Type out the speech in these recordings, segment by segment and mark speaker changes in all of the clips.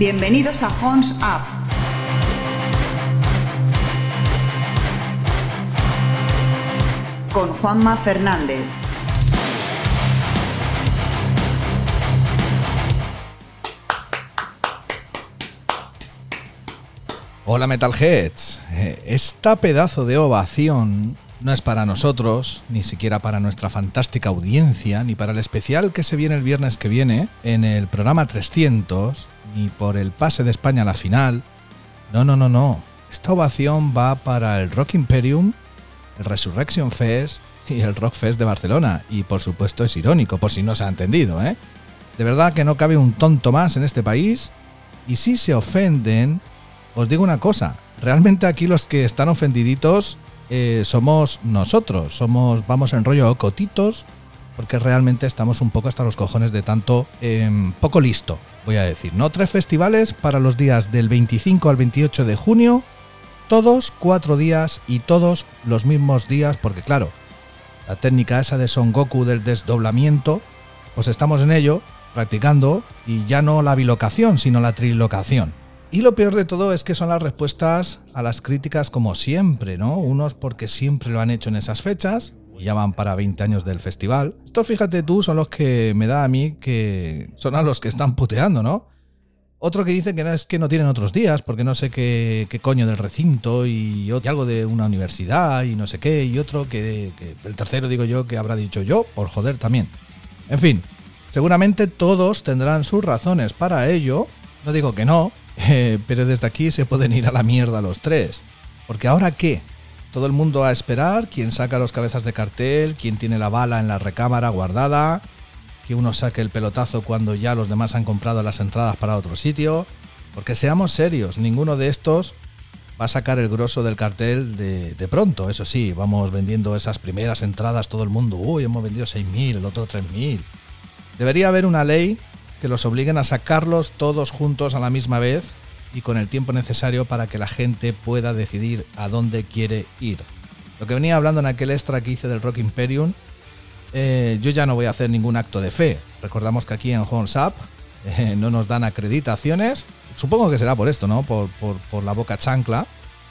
Speaker 1: Bienvenidos a Horns Up. Con Juanma Fernández.
Speaker 2: Hola Metalheads, esta pedazo de ovación no es para nosotros, ni siquiera para nuestra fantástica audiencia, ni para el especial que se viene el viernes que viene en el programa 300, ni por el pase de España a la final. No. Esta ovación va para el Rock Imperium, el Resurrection Fest y el Rock Fest de Barcelona. Y por supuesto es irónico, por si no se ha entendido, ¿eh? De verdad que no cabe un tonto más en este país. Y si se ofenden, os digo una cosa, realmente aquí los que están ofendiditos somos nosotros, vamos en rollo cotitos, porque realmente estamos un poco hasta los cojones de tanto poco listo, voy a decir, ¿no? 3 festivales para los días del 25 al 28 de junio, todos 4 días y todos los mismos días, porque claro, la técnica esa de Son Goku del desdoblamiento, pues estamos en ello, practicando, y ya no la bilocación, sino la trilocación. Y lo peor de todo es que son las respuestas a las críticas como siempre, ¿no? Unos porque siempre lo han hecho en esas fechas, y ya van para 20 años del festival. Estos, fíjate tú, son los que me da a mí que son a los que están puteando, ¿no? Otro que dice que no es que no tienen otros días, porque no sé qué coño del recinto, y algo de una universidad, y no sé qué, y otro que el tercero digo yo que habrá dicho yo, por joder también. En fin, seguramente todos tendrán sus razones para ello, no digo que no, pero desde aquí se pueden ir a la mierda los 3. Porque ¿ahora qué? Todo el mundo a esperar, quién saca los cabezas de cartel, quién tiene la bala en la recámara guardada, que uno saque el pelotazo cuando ya los demás han comprado las entradas para otro sitio. Porque seamos serios, ninguno de estos va a sacar el grosso del cartel de pronto. Eso sí, vamos vendiendo esas primeras entradas todo el mundo. Uy, hemos vendido 6.000, el otro 3.000. Debería haber una ley que los obliguen a sacarlos todos juntos a la misma vez y con el tiempo necesario para que la gente pueda decidir a dónde quiere ir. Lo que venía hablando en aquel extra que hice del Rock Imperium, yo ya no voy a hacer ningún acto de fe. Recordamos que aquí en Horns Up no nos dan acreditaciones, supongo que será por esto, ¿no? Por la boca chancla.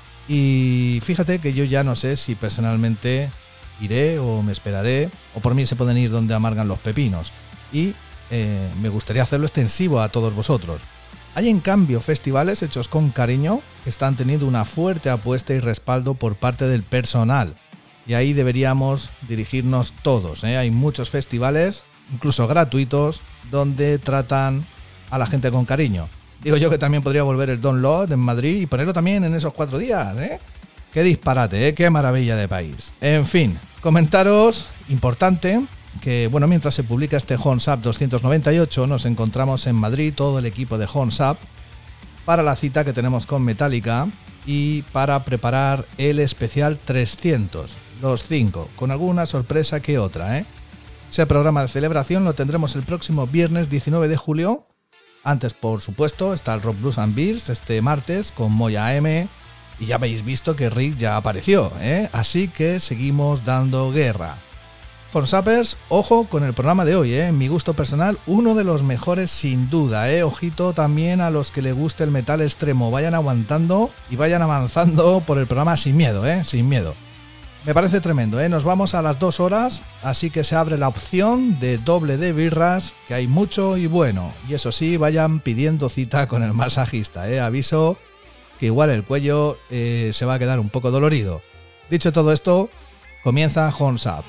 Speaker 2: Y fíjate que yo ya no sé si personalmente iré o me esperaré, o por mí se pueden ir donde amargan los pepinos. Y me gustaría hacerlo extensivo a todos vosotros. Hay en cambio festivales hechos con cariño que están teniendo una fuerte apuesta y respaldo por parte del personal. Y ahí deberíamos dirigirnos todos, ¿eh? Hay muchos festivales, incluso gratuitos, donde tratan a la gente con cariño. Digo yo que también podría volver el Download en Madrid y ponerlo también en esos 4 días, ¿eh? Qué disparate, ¿eh? Qué maravilla de país. En fin, comentaros, importante, que bueno, mientras se publica este Horns Up 298, nos encontramos en Madrid, todo el equipo de Horns Up, para la cita que tenemos con Metallica y para preparar el especial 300, los 5, con alguna sorpresa que otra, ¿eh? Ese programa de celebración lo tendremos el próximo viernes 19 de julio. Antes, por supuesto, está el Rock Blues and Beers este martes con Moya M. Y ya habéis visto que Rick ya apareció, ¿eh? Así que seguimos dando guerra. Horns Uppers, ojo con el programa de hoy, en mi gusto personal, uno de los mejores sin duda, ojito también a los que le guste el metal extremo, vayan aguantando y vayan avanzando por el programa sin miedo, sin miedo. Me parece tremendo, nos vamos a las 2 horas, así que se abre la opción de doble de birras, que hay mucho y bueno, y eso sí, vayan pidiendo cita con el masajista, aviso que igual el cuello se va a quedar un poco dolorido. Dicho todo esto, comienza Horns Up.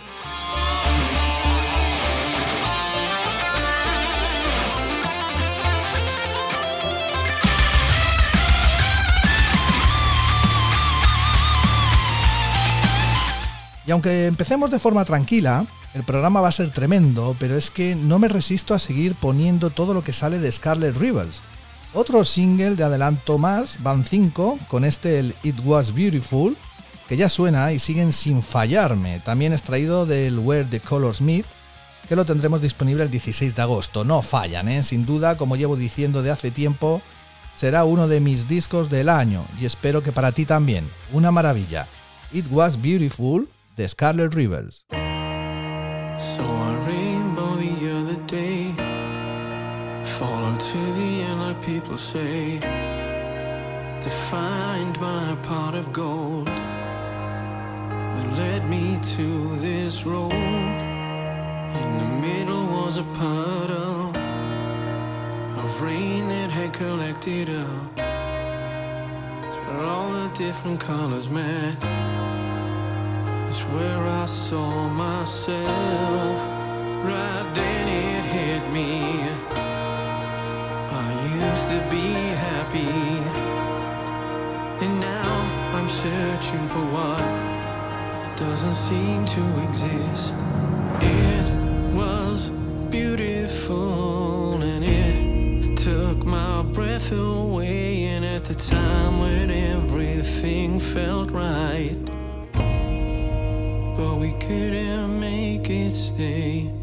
Speaker 2: Y aunque empecemos de forma tranquila, el programa va a ser tremendo, pero es que no me resisto a seguir poniendo todo lo que sale de Scarlet Rebels. Otro single de adelanto más, van 5, con el It Was Beautiful, que ya suena y siguen sin fallarme. También extraído del Where the Colors Meet, que lo tendremos disponible el 16 de agosto. No fallan, sin duda, como llevo diciendo de hace tiempo, será uno de mis discos del año y espero que para ti también. Una maravilla. It Was Beautiful, de Scarlet Rebels.
Speaker 3: Saw a rainbow the other day. Follow to the end like people say, defined by a pot of gold that led me to this road. In the middle was a puddle of rain that had collected up. It's where all the different colors met. It's where I saw myself. Right then it hit me. I used to be happy, and now I'm searching for what doesn't seem to exist. It was beautiful and it took my breath away, and at the time when everything felt right, but we couldn't make it stay.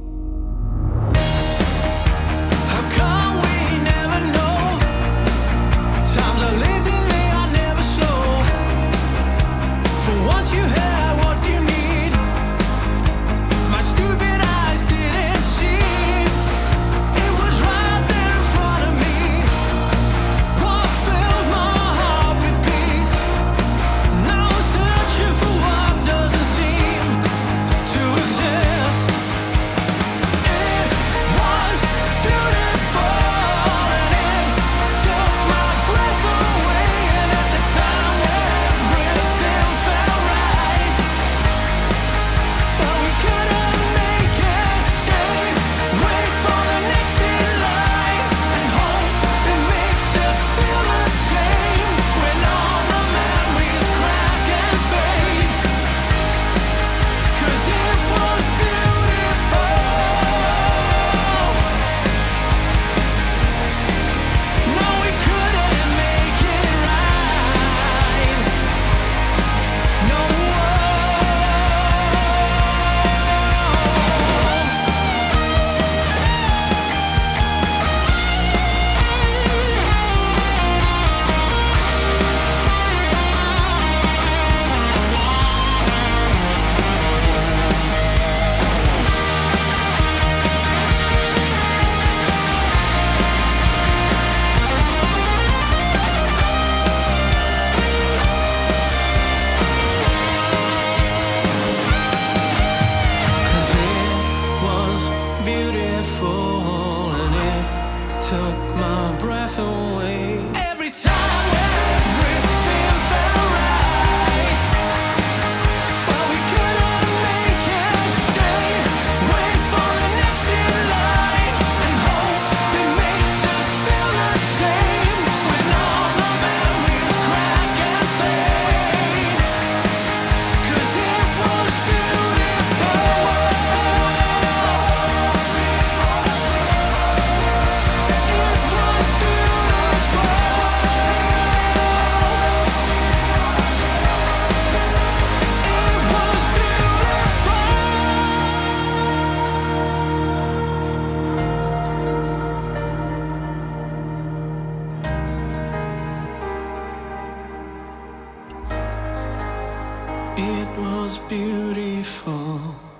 Speaker 3: It was beautiful.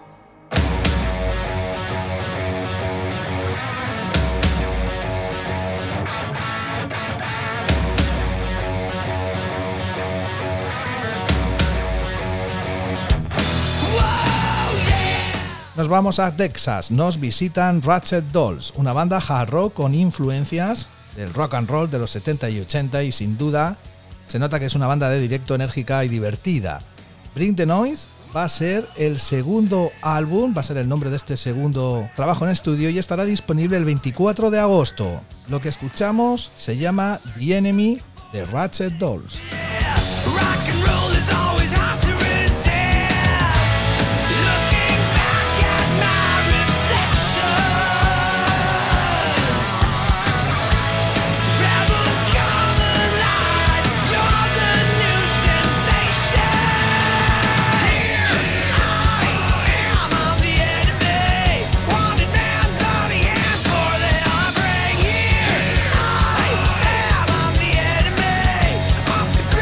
Speaker 2: Nos vamos a Texas, nos visitan Ratchet Dolls, una banda hard rock con influencias del rock and roll de los 70 y 80 y sin duda se nota que es una banda de directo enérgica y divertida. Bring the Noise va a ser el segundo álbum, va a ser el nombre de este segundo trabajo en estudio y estará disponible el 24 de agosto. Lo que escuchamos se llama The Enemy de Ratchet Dolls.
Speaker 4: The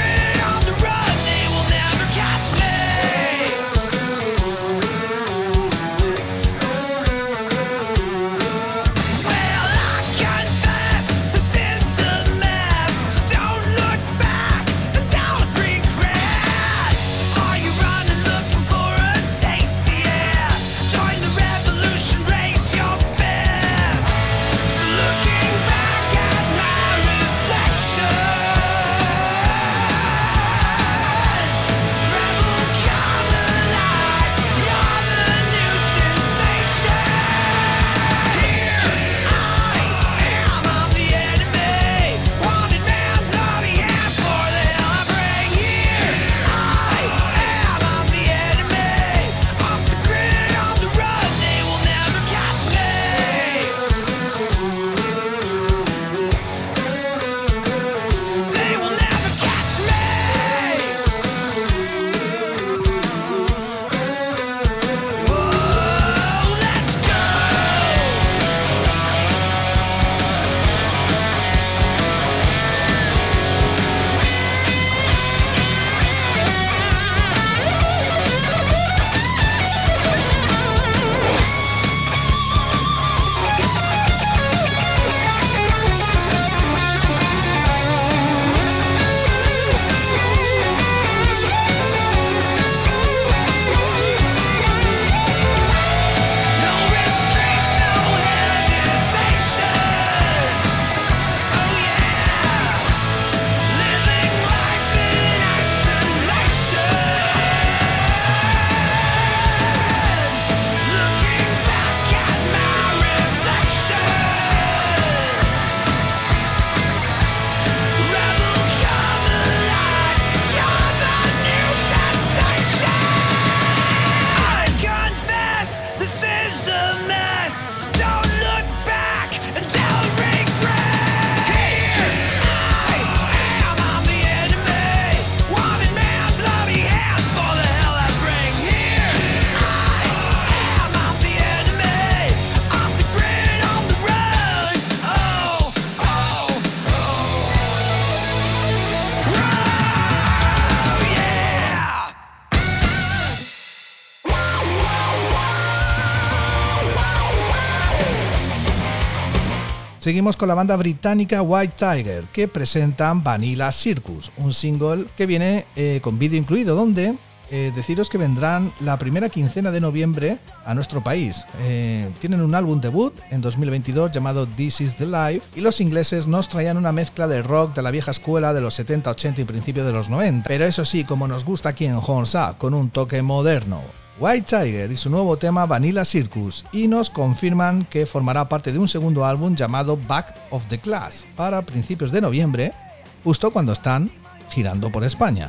Speaker 2: Seguimos con la banda británica White Tiger, que presentan Vanilla Circus, un single que viene con vídeo incluido, donde deciros que vendrán la primera quincena de noviembre a nuestro país. Tienen un álbum debut en 2022 llamado This Is The Life, y los ingleses nos traían una mezcla de rock de la vieja escuela de los 70, 80 y principios de los 90, pero eso sí, como nos gusta aquí en Horns Up, con un toque moderno. White Tiger y su nuevo tema Vanilla Circus, y nos confirman que formará parte de un segundo álbum llamado Back of the Class para principios de noviembre, justo cuando están girando por España.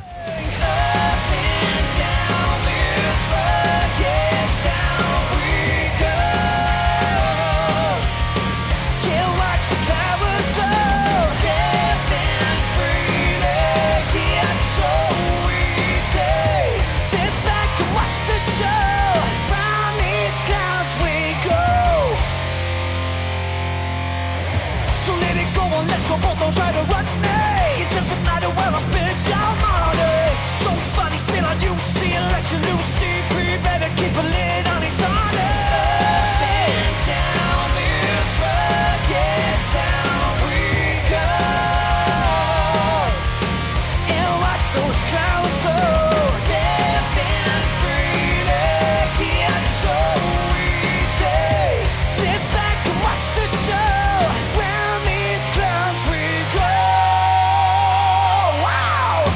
Speaker 4: Don't try to run me. It doesn't matter where I spend your money. So funny, still on you see unless you lose CP. Better keep a lid on it, honey. Up and down this rugged town we go, and watch those clouds go. Living freely, get so easy. Sit back and watch the show. Round these clouds we go. Wow.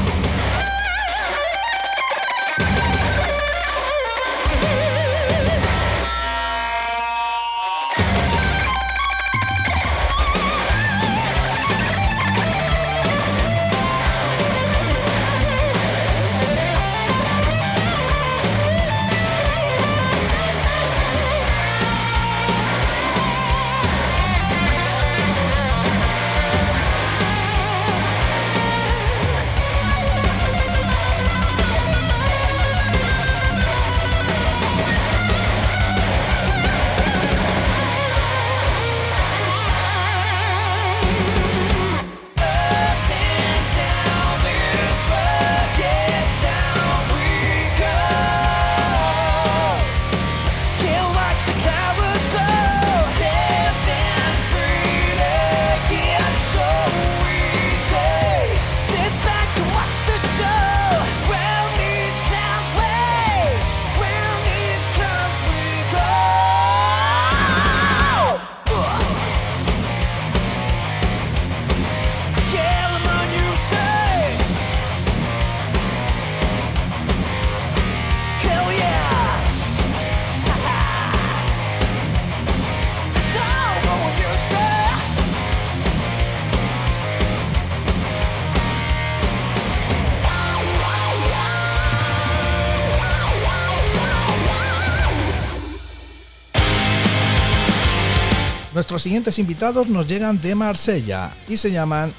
Speaker 2: Nuestros siguientes invitados nos llegan de Marsella y se llaman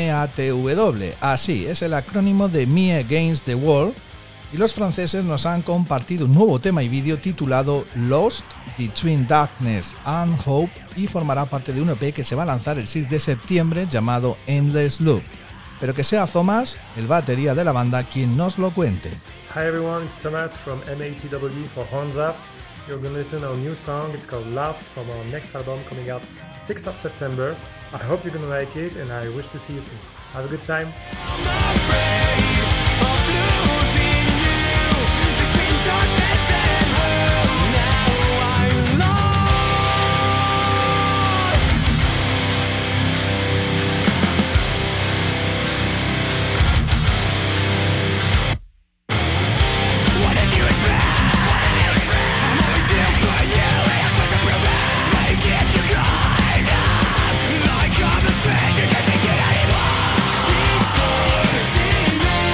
Speaker 2: MATW, así es el acrónimo de Me Against the World, y los franceses nos han compartido un nuevo tema y vídeo titulado Lost Between Darkness and Hope, y formará parte de un EP que se va a lanzar el 6 de septiembre llamado Endless Loop. Pero que sea Thomas, el batería de la banda, quien nos lo cuente.
Speaker 5: Hi everyone, it's Thomas from MATW for Horns Up. You're going to listen to our new song. It's called Lost from our next album coming out 6th of September. I hope you're going to like it and I wish to see you soon. Have a good time.
Speaker 4: I'm afraid of losing you between darkness and hope. Now I'm lost. What did you expect? I'm always here for you. I'm trying to prove it. But you can't, you kind of like I'm a stranger, can't take it anymore. She's forcing me.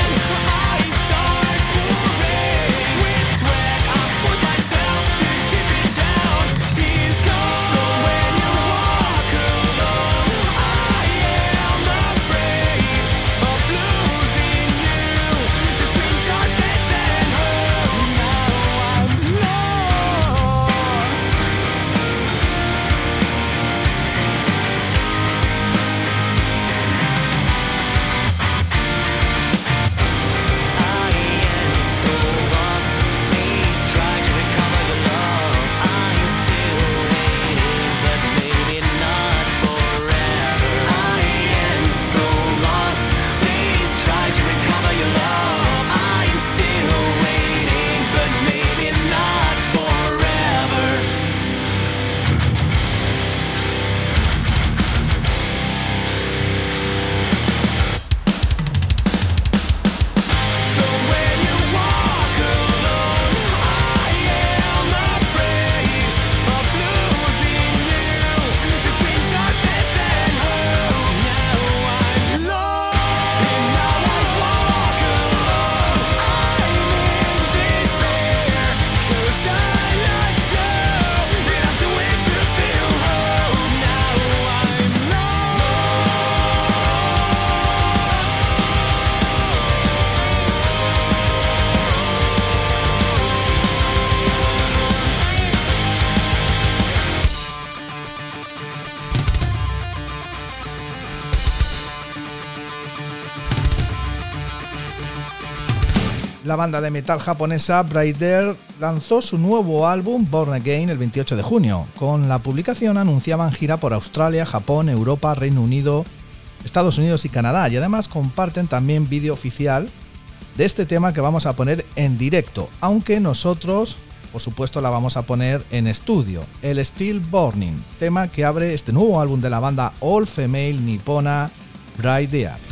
Speaker 2: La banda de metal japonesa Bright Air lanzó su nuevo álbum Born Again el 28 de junio. Con la publicación anunciaban gira por Australia, Japón, Europa, Reino Unido, Estados Unidos y Canadá, y además comparten también vídeo oficial de este tema que vamos a poner en directo, aunque nosotros, por supuesto, la vamos a poner en estudio, el Still Burning, tema que abre este nuevo álbum de la banda all female nipona Bright Air.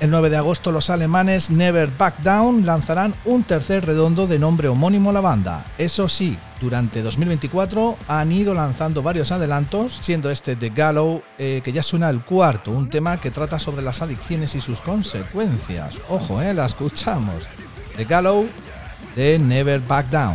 Speaker 2: El 9 de agosto los alemanes Never Back Down lanzarán un tercer redondo de nombre homónimo a la banda. Eso sí, durante 2024 han ido lanzando varios adelantos, siendo este The Gallow, que ya suena el cuarto, un tema que trata sobre las adicciones y sus consecuencias. Ojo, la escuchamos. The Gallow de Never Back Down.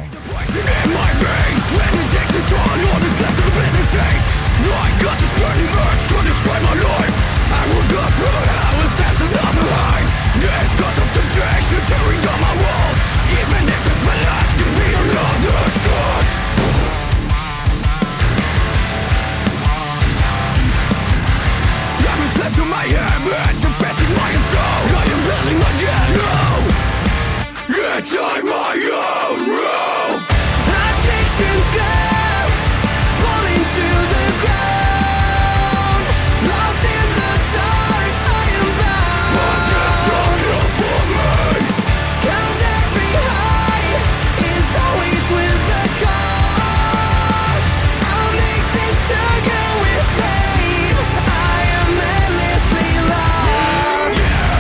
Speaker 6: Left on my hands, confessing my own soul. I am building my ghetto. Inside my own room. Addictions go, falling to the ground. Lost in the dark, I am bound. But there's no cure for me. 'Cause every high is always with the cause. I'm mixing sugar with pain. I am endlessly lost.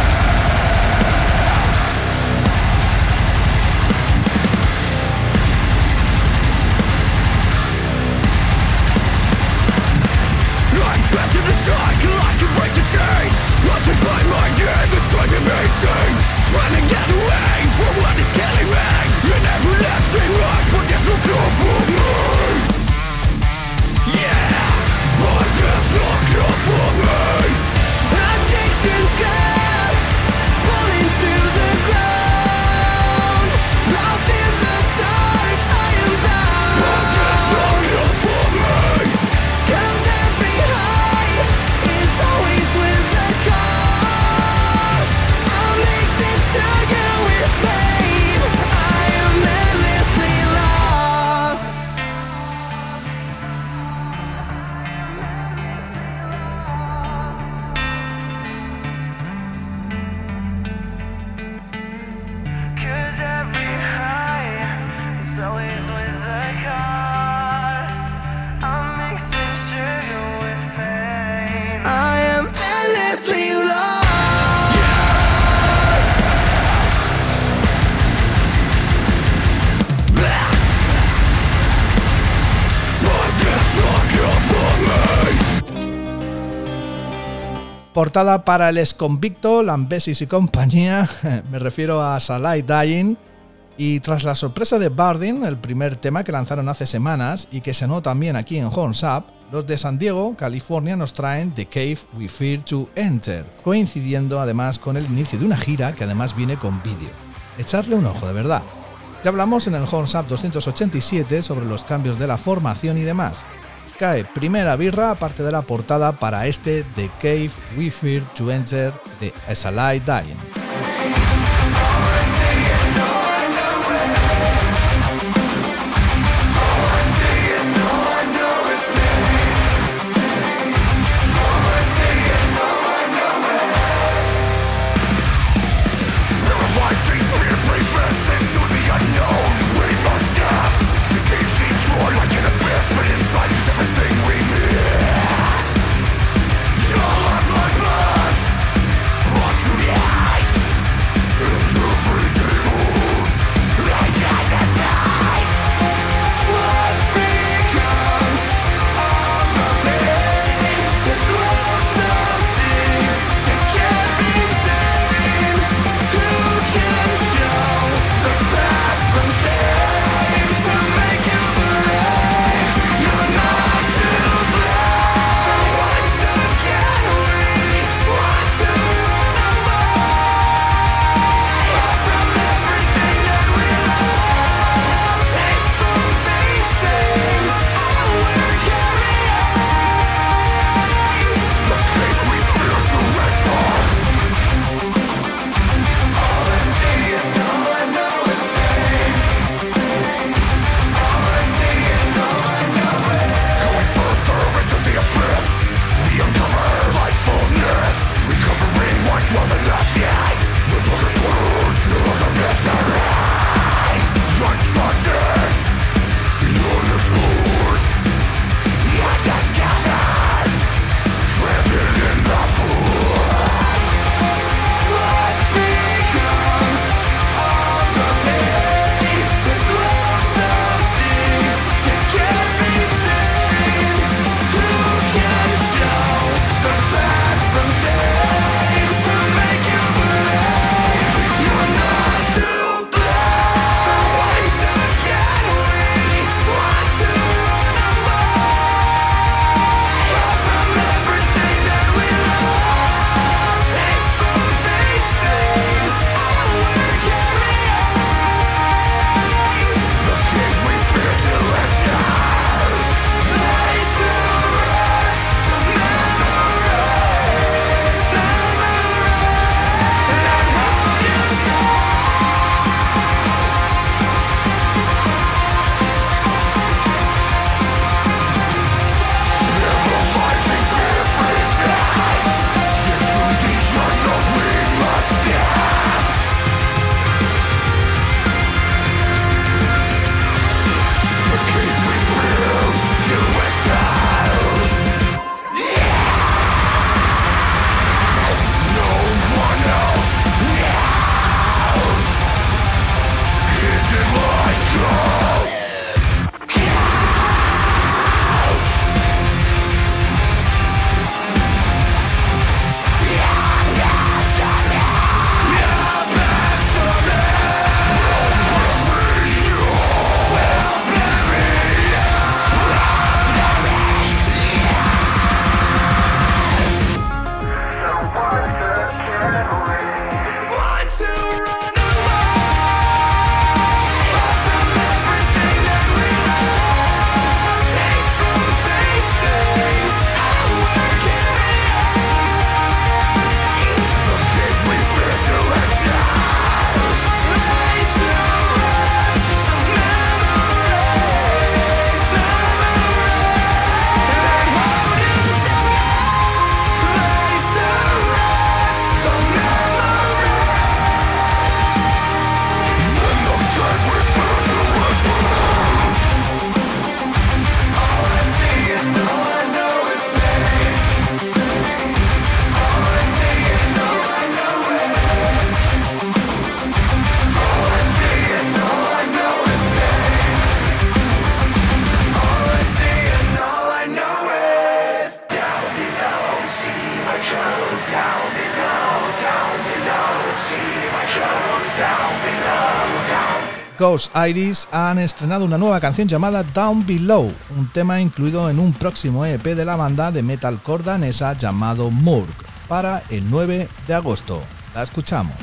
Speaker 6: I'm trapped in a cycle, I can break the chain. Haunted by my name, it's driving me insane. Trying to get away from what is killing me. An everlasting rush, but there's no cure for me. Yeah, but there's no cure for me. Addictions go, falling to the ground. Lost in the dark, I am bound. But there's no cure for me. 'Cause every high is always with the cause. I'm mixing sugar with pain. I am endlessly lost. Cause every high is always with the cost. I'm mixing sugar with pain. I am endlessly lost. Blah. But there's no cure for me.
Speaker 2: Portada para el exconvicto Lambesis y compañía, me refiero a Salai Dying, y tras la sorpresa de Bardin, el primer tema que lanzaron hace semanas y que sonó también aquí en Horns Up, los de San Diego, California, nos traen The Cave We Fear to Enter, coincidiendo además con el inicio de una gira que además viene con vídeo. Echarle un ojo, de verdad. Ya hablamos en el Horns Up 287 sobre los cambios de la formación y demás. Cae primera birra aparte de la portada para este The Cave We Fear to Enter de Salai Dying.
Speaker 6: Brought to the eyes.
Speaker 2: Ghost Iris han estrenado una nueva canción llamada Down Below, un tema incluido en un próximo EP de la banda de metalcore danesa llamado Murg, para el 9 de agosto. La escuchamos.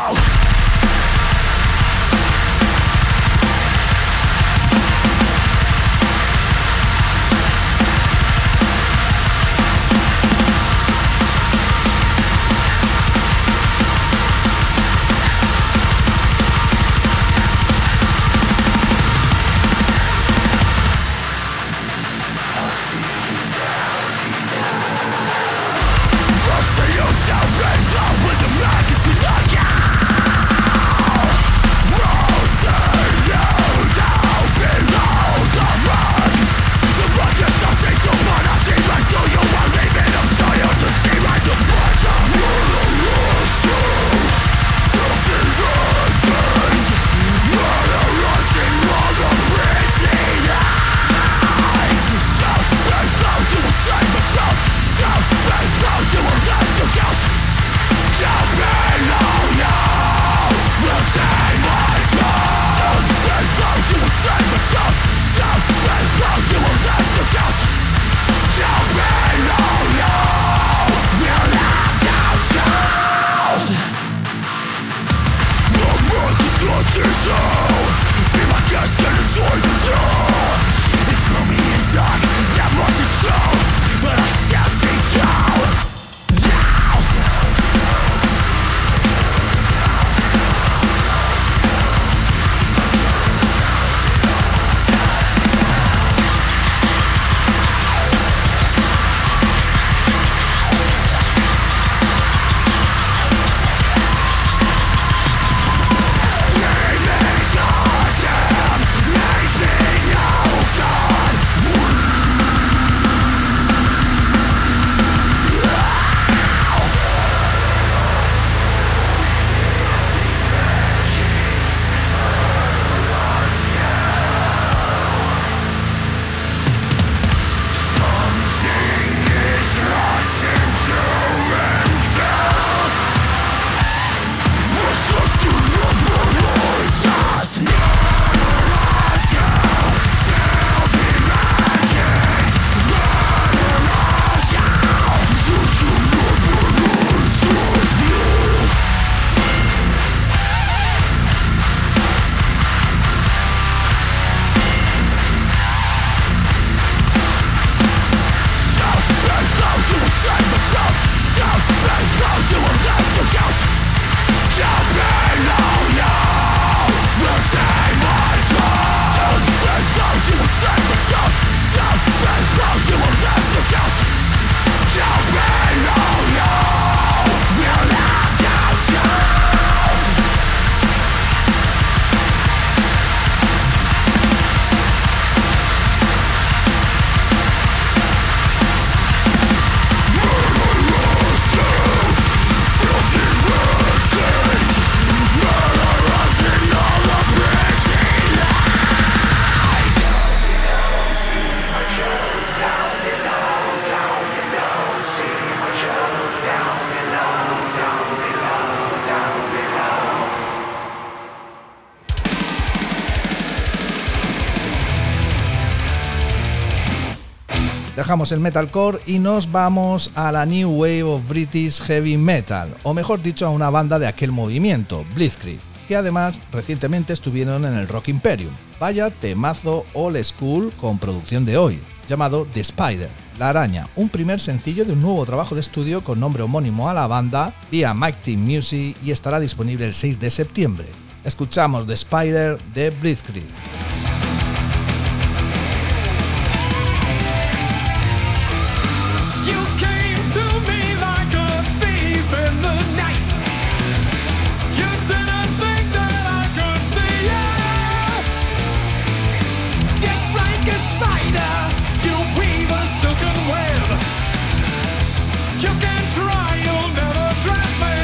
Speaker 2: Dejamos el metalcore y nos vamos a la New Wave of British Heavy Metal, o mejor dicho a una banda de aquel movimiento, Blitzkrieg, que además recientemente estuvieron en el Rock Imperium. Vaya temazo old school con producción de hoy, llamado The Spider, La Araña, un primer sencillo de un nuevo trabajo de estudio con nombre homónimo a la banda vía Mighty Music y estará disponible el 6 de septiembre. Escuchamos The Spider de Blitzkrieg.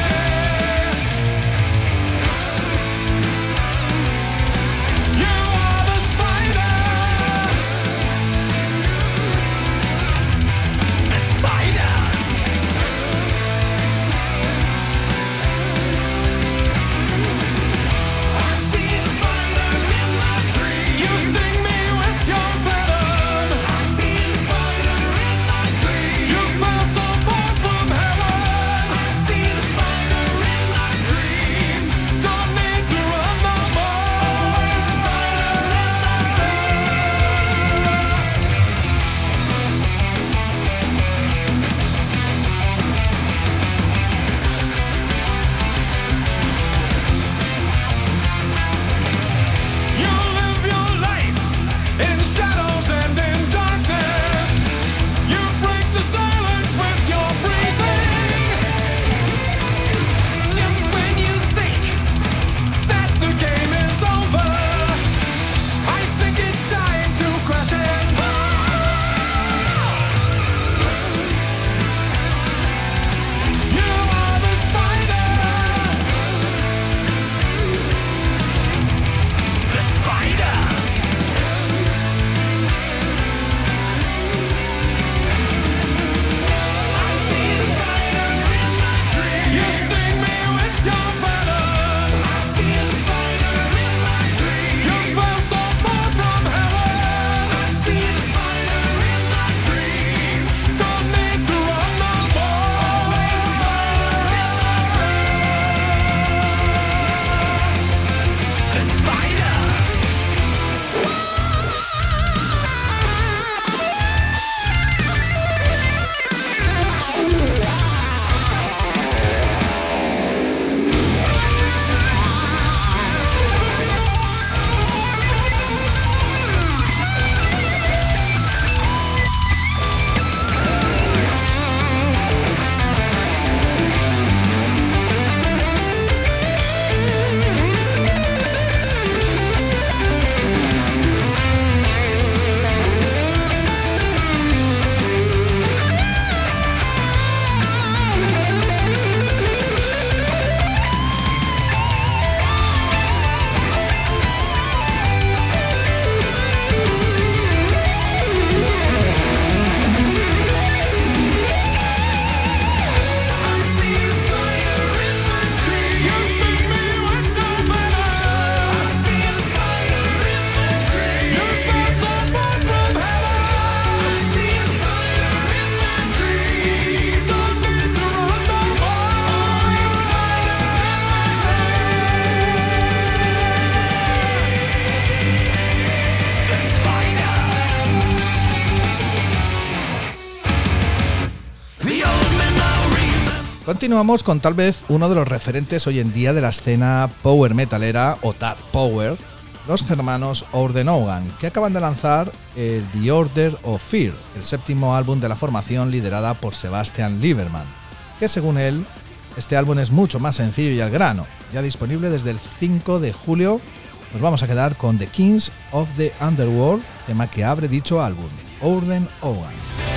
Speaker 7: You are
Speaker 2: Continuamos con tal vez uno de los referentes hoy en día de la escena power metalera o dark power, los germanos Orden Ogan, que acaban de lanzar el The Order of Fear, el séptimo álbum de la formación liderada por Sebastian Lieberman, que según él, este álbum es mucho más sencillo y al grano. Ya disponible desde el 5 de julio, nos vamos a quedar con The Kings of the Underworld, tema que abre dicho álbum, Orden Ogan.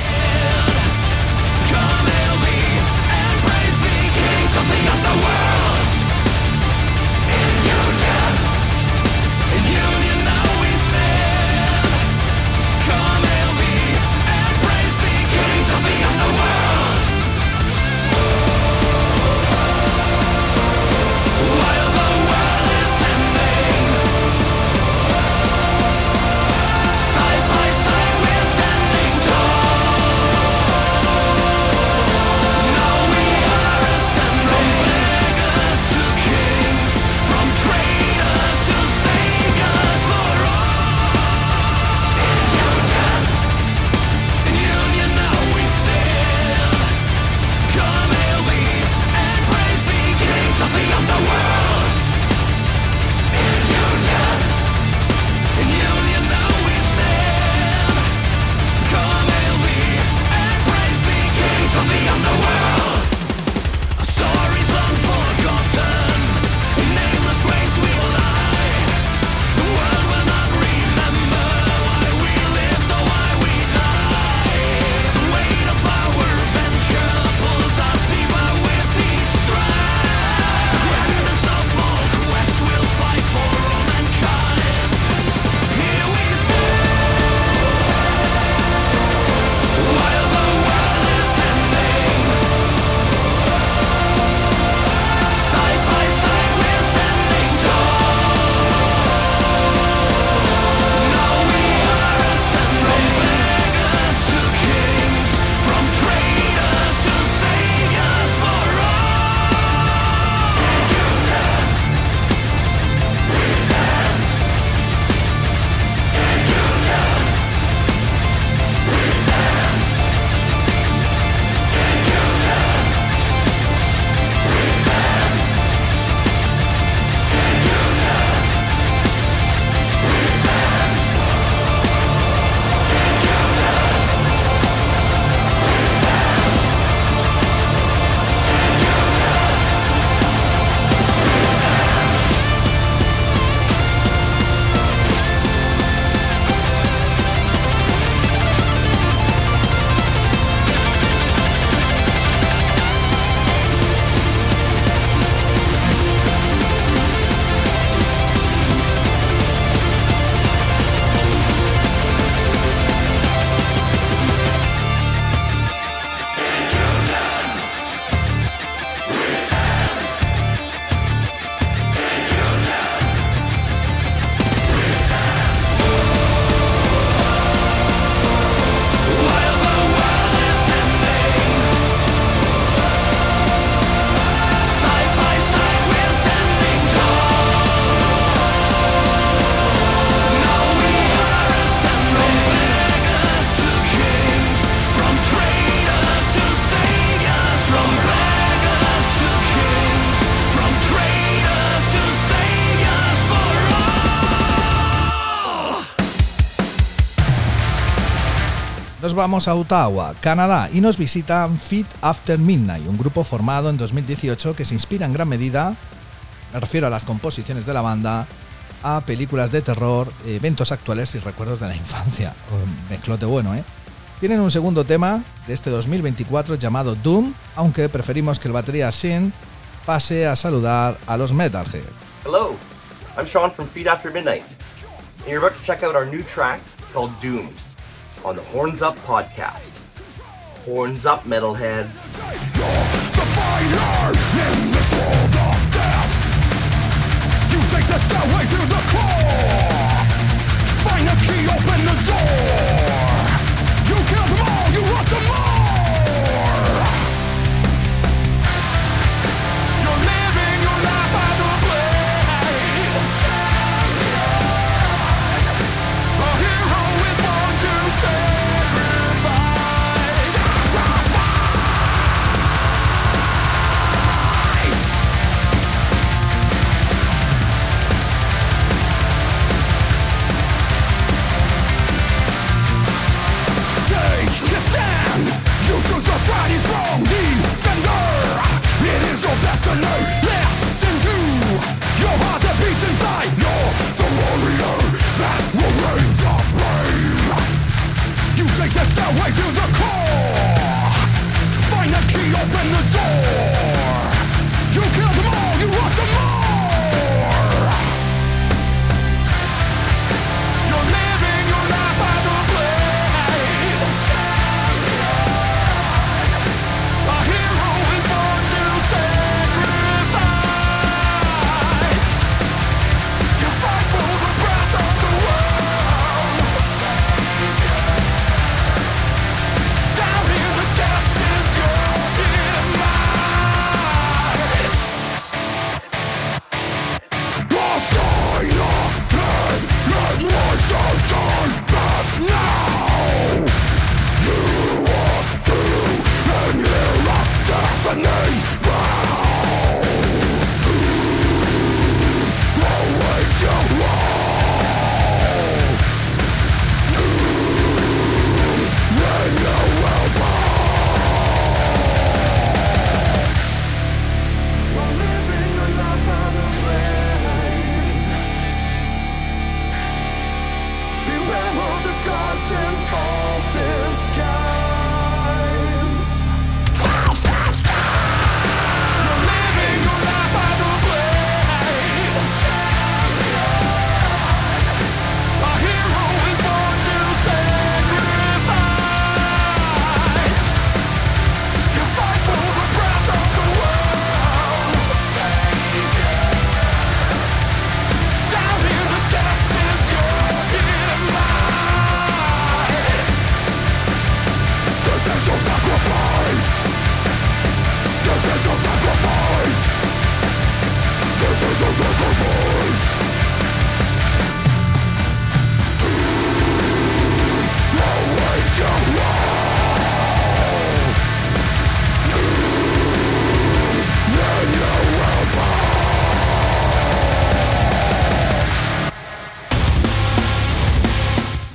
Speaker 2: Nos vamos a Ottawa, Canadá, y nos visitan Feet After Midnight, un grupo formado en 2018 que se inspira en gran medida, me refiero a las composiciones de la banda, a películas de terror, eventos actuales y recuerdos de la infancia. Mezclote bueno, ¿eh? Tienen un segundo tema de este 2024 llamado Doom, aunque preferimos que el batería Sin pase a saludar a los Metalheads.
Speaker 7: Hello, I'm Sean from Feet After Midnight, and you're about to check out our new track called Doom on the Horns Up podcast. Horns up, metalheads.
Speaker 6: The fire in this world of death. You take the stairway to the core. Find a key, open the door. You kill them all, you want some more. You're living your life by the blade. A hero is one to sacrifice.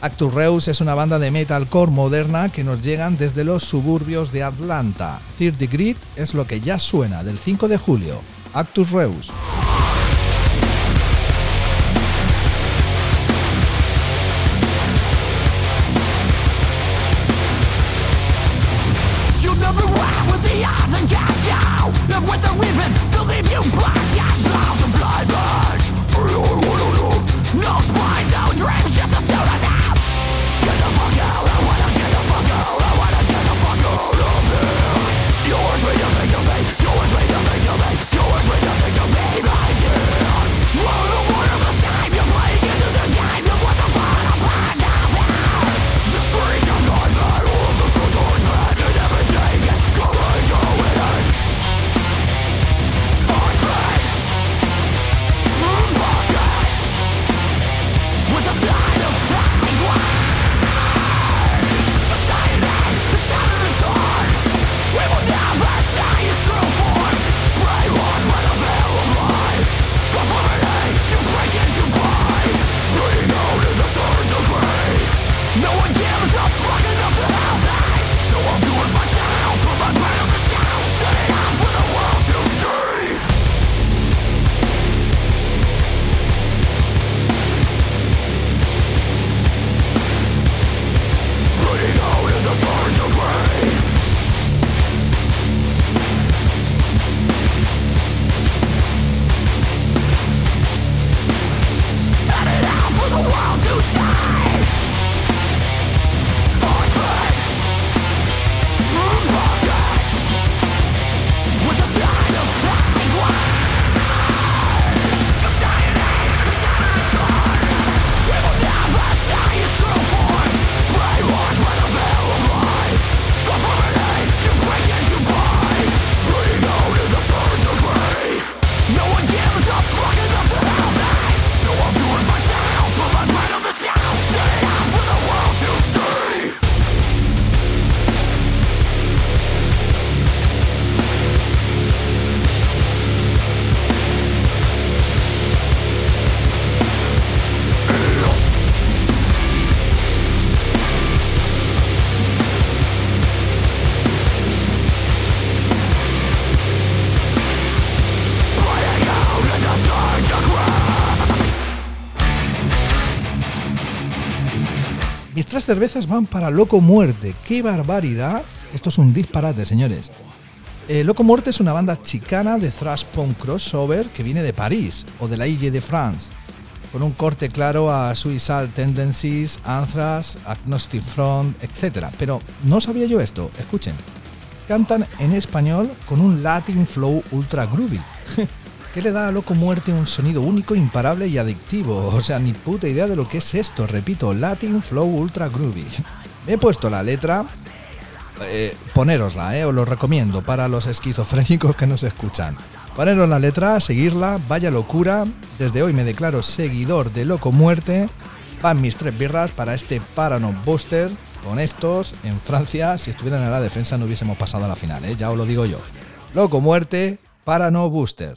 Speaker 2: Actus Reus es una banda de metalcore moderna que nos llegan desde los suburbios de Atlanta. 30 Degree es lo que ya suena del 5 de julio. Actus Reus. Mis 3 cervezas van para Loco Muerte. ¡Qué barbaridad! Esto es un disparate, señores. Loco Muerte es una banda chicana de thrash punk crossover que viene de París o de la Ile de France, con un corte claro a Suicidal Tendencies, Anthrax, Agnostic Front, etc. Pero no sabía yo esto, escuchen. Cantan en español con un Latin flow ultra groovy, que le da a Loco Muerte un sonido único, imparable y adictivo. O sea, ni puta idea de lo que es esto. Repito, Latin flow ultra groovy. Me he puesto la letra, ponérosla, os lo recomiendo para los esquizofrénicos que nos escuchan. Poneros la letra, seguirla, vaya locura. Desde hoy me declaro seguidor de Loco Muerte. Van mis 3 birras para este Parano Booster. Con estos, en Francia, si estuvieran en la defensa no hubiésemos pasado a la final, ya os lo digo yo. Loco Muerte, Parano Booster.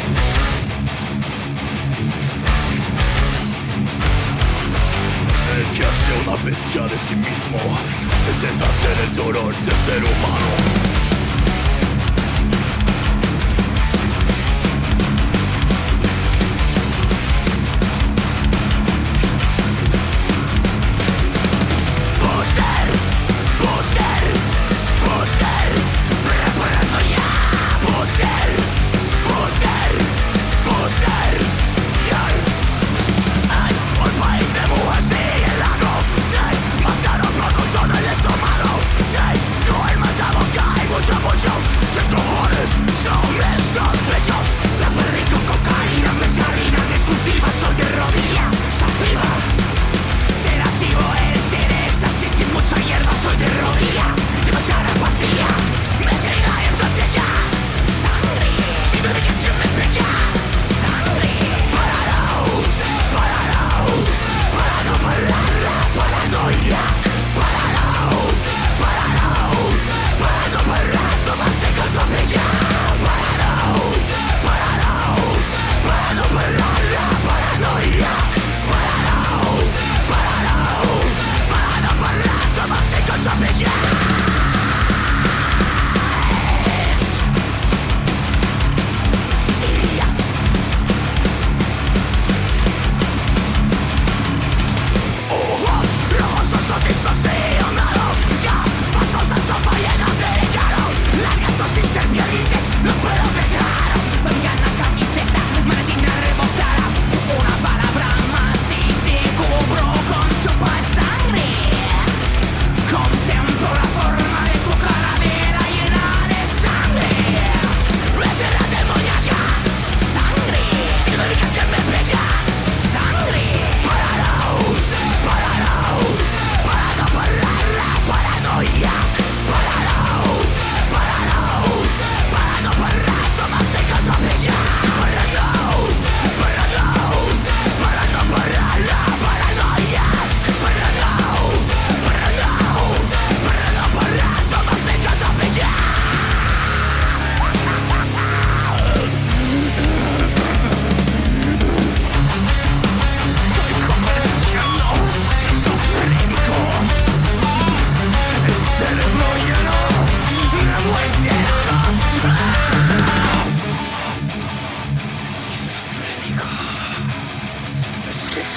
Speaker 6: El que hace una bestia de sí mismo se deshace del dolor de ser humano. Sky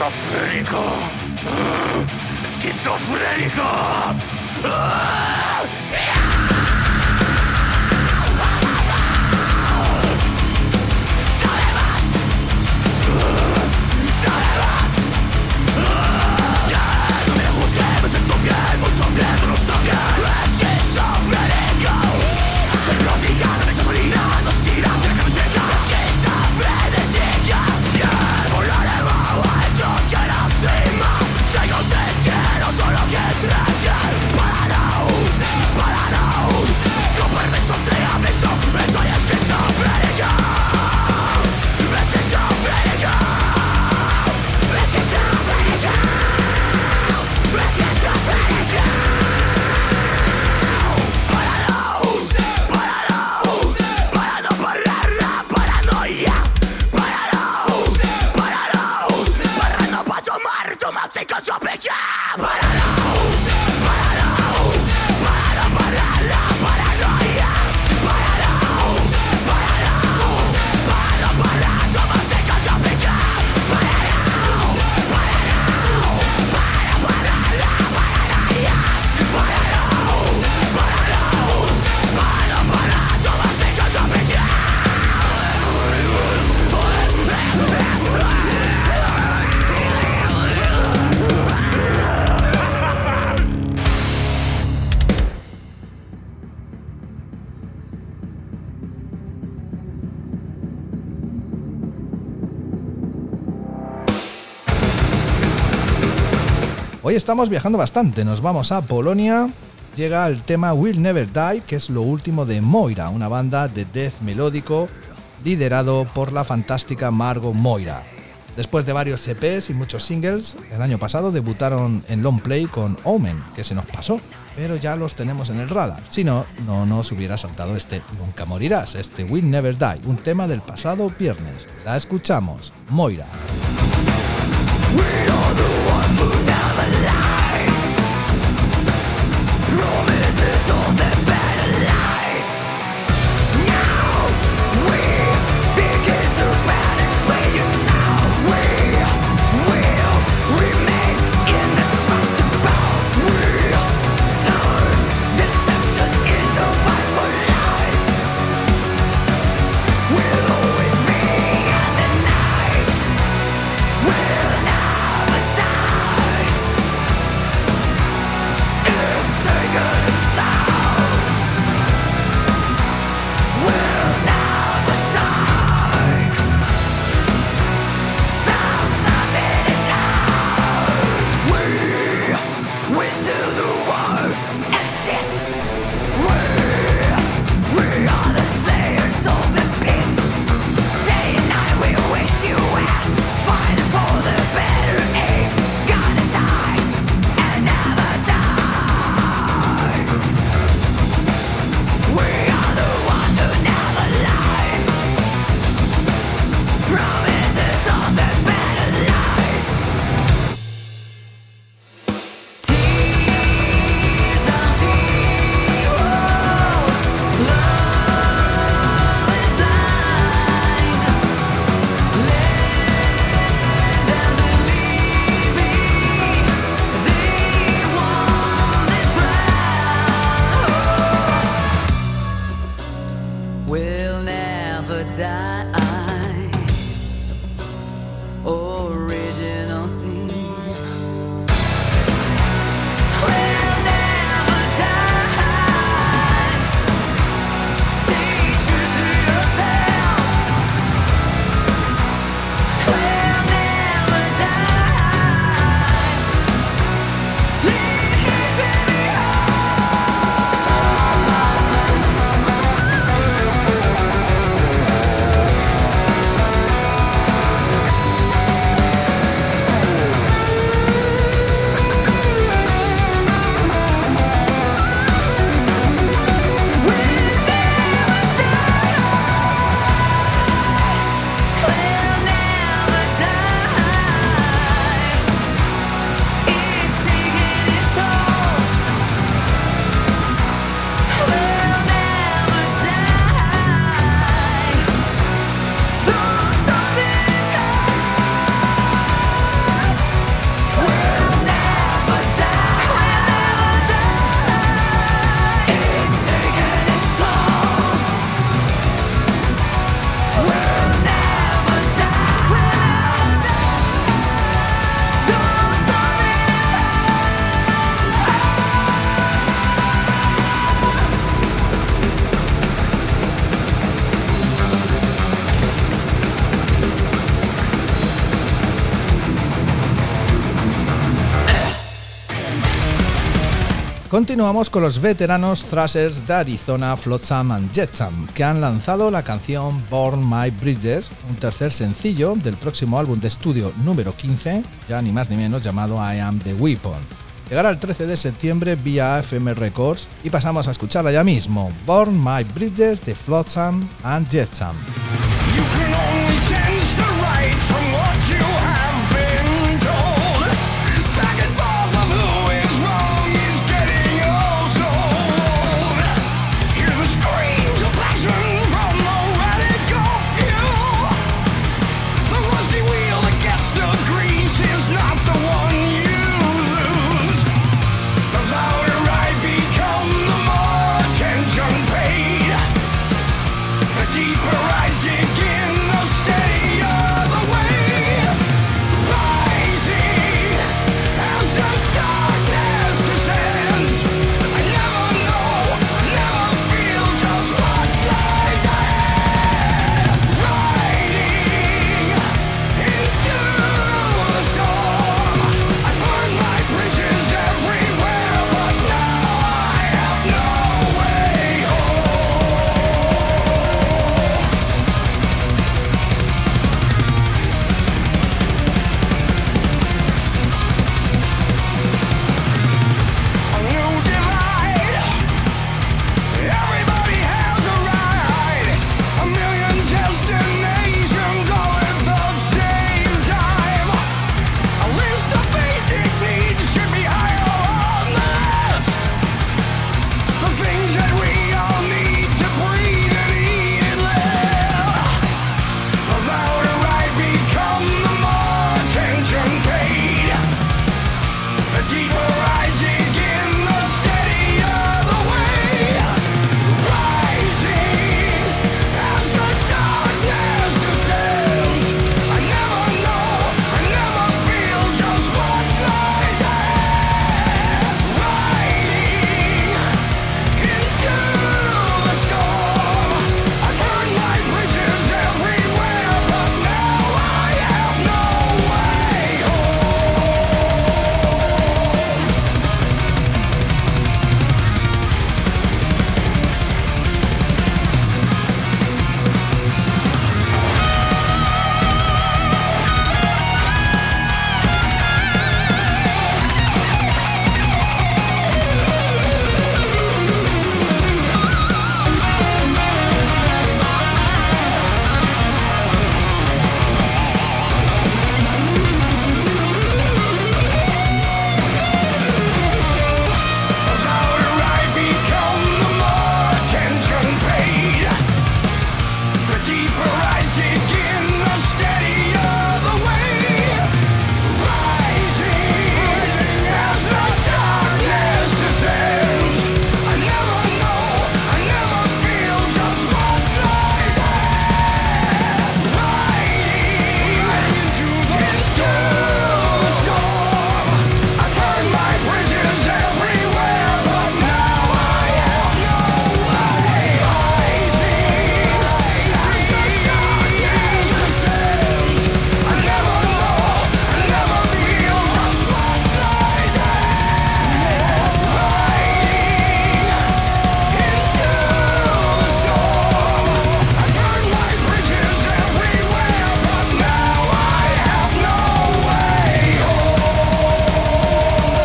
Speaker 6: esquizofrénico. Esquizofrénico.
Speaker 2: Hoy estamos viajando bastante, nos vamos a Polonia, llega el tema Will Never Die, que es lo último de Moira, una banda de death melódico liderado por la fantástica Margot Moira. Después de varios EPs y muchos singles, el año pasado debutaron en long play con Omen, que se nos pasó, pero ya los tenemos en el radar. Si no, no nos hubiera saltado este Nunca Morirás, este Will Never Die, un tema del pasado viernes. La escuchamos, Moira. Continuamos con los veteranos thrashers de Arizona, Flotsam and Jetsam, que han lanzado la canción Burn My Bridges, un tercer sencillo del próximo álbum de estudio número 15, ya ni más ni menos, llamado I Am The Weapon. Llegará el 13 de septiembre vía FM Records y pasamos a escucharla ya mismo, Burn My Bridges de Flotsam and Jetsam.
Speaker 6: You can only sense the right from what you have been told. Back and forth of who is wrong is getting oh so old. Hear the screams of passion from the radical few. The rusty wheel that gets the grease is not the one you lose. The louder I become, the more attention paid. The deeper I dig in, the steadier the way. Rising as the darkness descends. I never know, never feel just what lies ahead. Riding into the storm. I burn my bridges everywhere, but now I have no way home. A new divide. Everybody has a ride. A million destinations all at the same time. A list of basic needs should be higher on the list. The things that we all need to breathe and eat and live. The louder I become, the more attention paid. The deeper I dig in, the steadier the way. Rising as the darkness descends. I never know, I never feel just what lies ahead. Riding into the storm. I burn my bridges everywhere, but now I have no way home. The louder I become, the more attention paid. The deeper I dig in, the steadier the way. Rising as the darkness descends. I never know, I never feel just what lies ahead. Riding into the storm. I burn my bridges everywhere, but now I have no way. Rising as the darkness descends. I never know, I never feel just what lies ahead. Riding into the storm. I burn my bridges everywhere, but now I have no way home.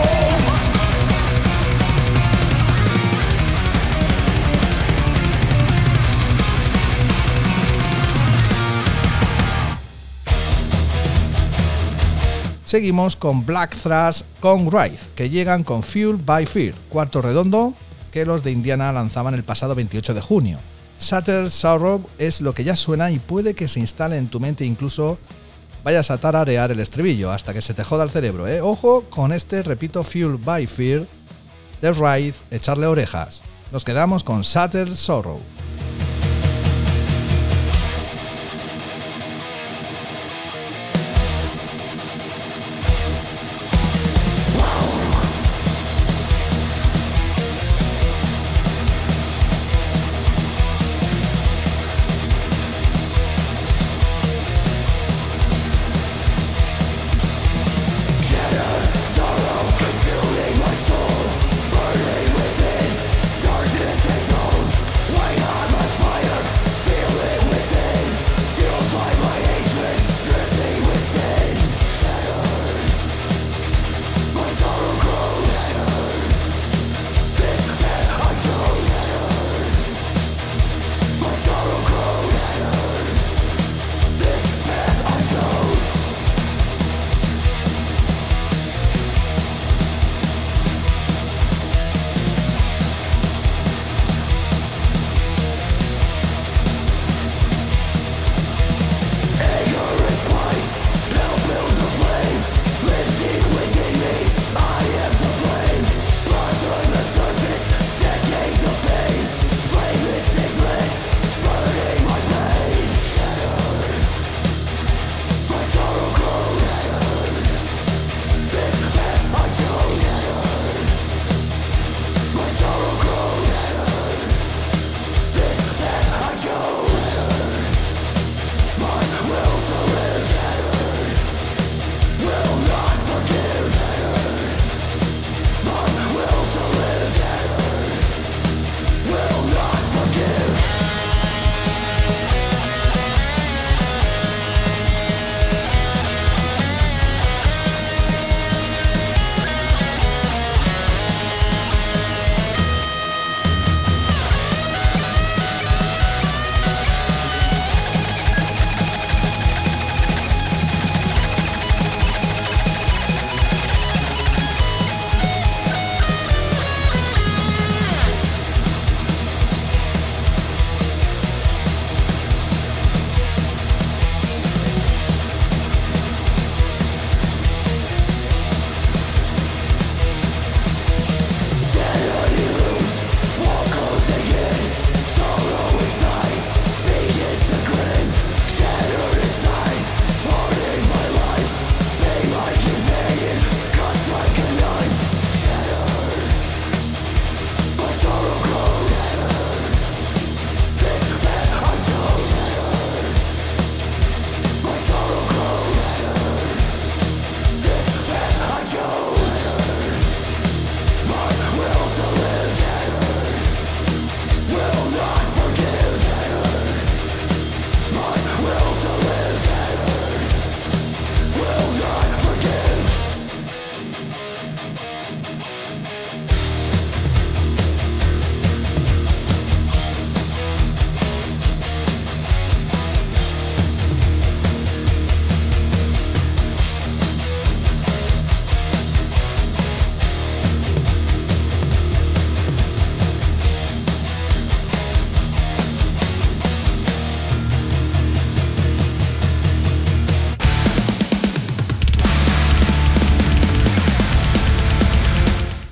Speaker 2: Seguimos con Black Thrash con Wraith, que llegan con Fueled by Fear, cuarto redondo que los de Indiana lanzaban el pasado 28 de junio. Shattered Sorrow es lo que ya suena y puede que se instale en tu mente, incluso vayas a tararear el estribillo hasta que se te joda el cerebro, ¿eh? Ojo con este, repito, Fueled by Fear de Wraith, echarle orejas. Nos quedamos con Shattered Sorrow.
Speaker 6: Sorrow consuming my soul.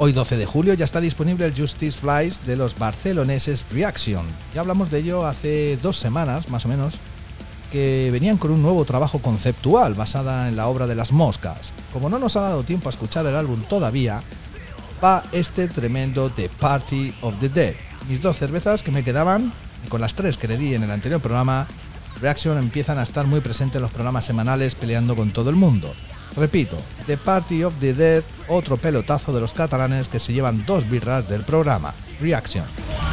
Speaker 2: Hoy 12 de julio ya está disponible el Justice Flies de los barceloneses Reaction. Ya hablamos de ello hace 2 semanas, más o menos, que venían con un nuevo trabajo conceptual basada en la obra de Las Moscas. Como no nos ha dado tiempo a escuchar el álbum todavía, va este tremendo The Party of the Dead. Mis 2 cervezas que me quedaban, y con las 3 que le di en el anterior programa, Reaction empiezan a estar muy presentes en los programas semanales peleando con todo el mundo. Repito, The Party of the Dead, otro pelotazo de los catalanes que se llevan 2 birras del programa. Reaction.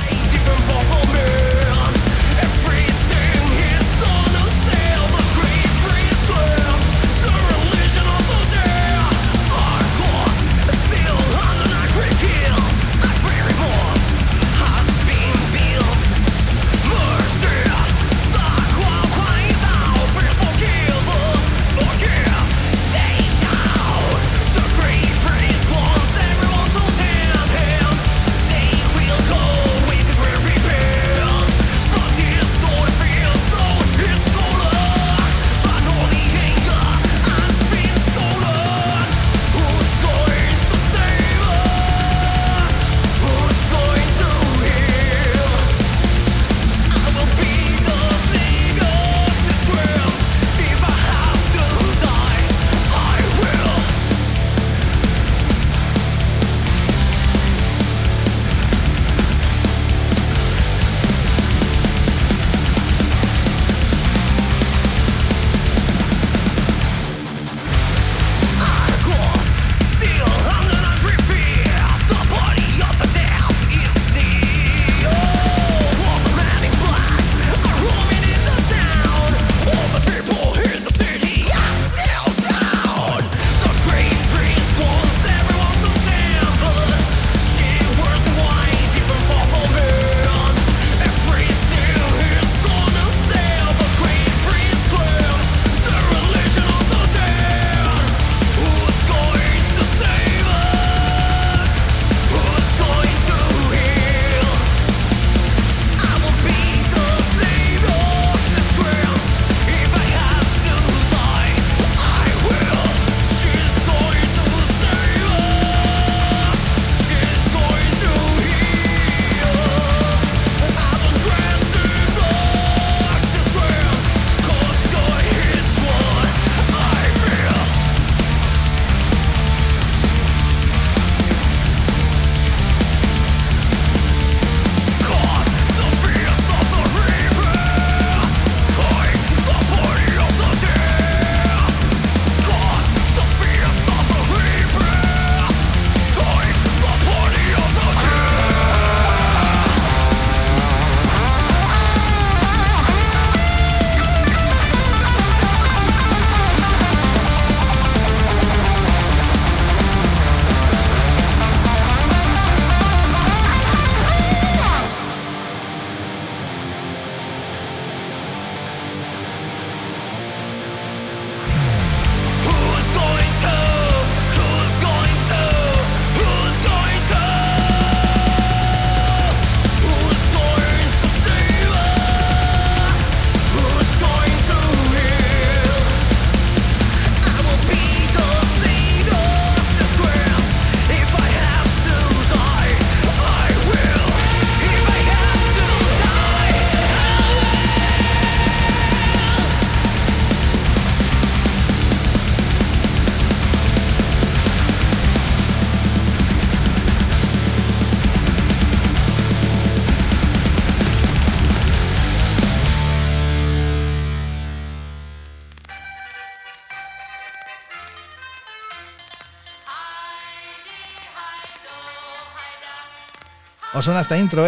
Speaker 2: ¿Os suena esta intro,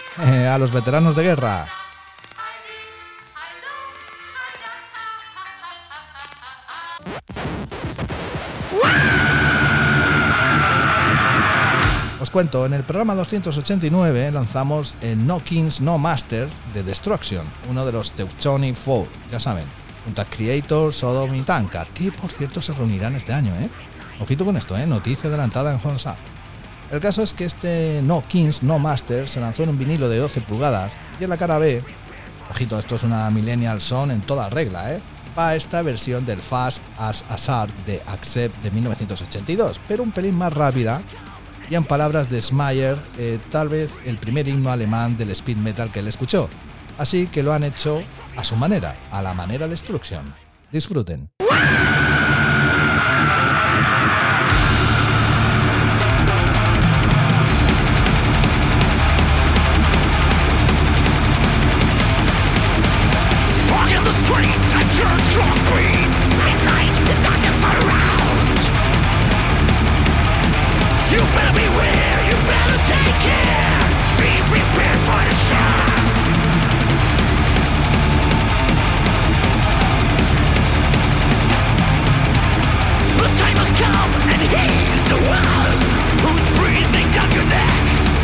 Speaker 2: a los veteranos de guerra. Os cuento, en el programa 289 lanzamos el No Kings, No Masters de Destruction, uno de los Teutonic Four, ya saben, junto a Creator, Sodom y Tankard, que por cierto se reunirán este año, Ojito con esto, noticia adelantada en Horns Up. El caso es que este No Kings, No Masters se lanzó en un vinilo de 12 pulgadas y en la cara B, ojito, esto es una Millennial Son en toda regla, va esta versión del Fast as Hazard de Accept de 1982, pero un pelín más rápida y en palabras de Smayer, tal vez el primer himno alemán del speed metal que él escuchó. Así que lo han hecho a su manera, a la manera Destruction. Disfruten.
Speaker 6: You better beware, you better take care. Be prepared for the shock. The time has come, and he's the one who's breathing down your neck.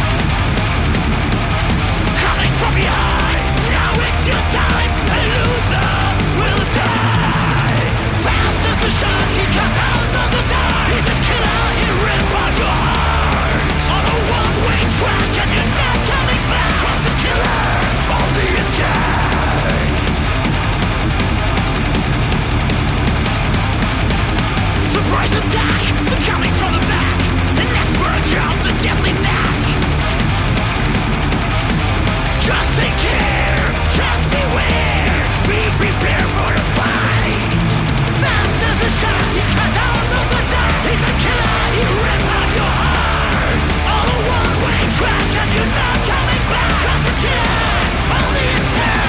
Speaker 6: Coming from behind, now it's your time. A loser will die. Fast as the shot, he cut out on the die. He's a killer, he ripped on your heart. On a one-way track, and you're not coming back. Cross the killer, on the attack. Surprise attack, coming from the back. The next bird jump, the deadly knack. Just take care, just beware. Be prepared for the fight. Fast as a shot, he cut out of the dark. He's a killer, he ripped out your heart. On a one-way track, and you're not coming back. Cause the killer's on the attack.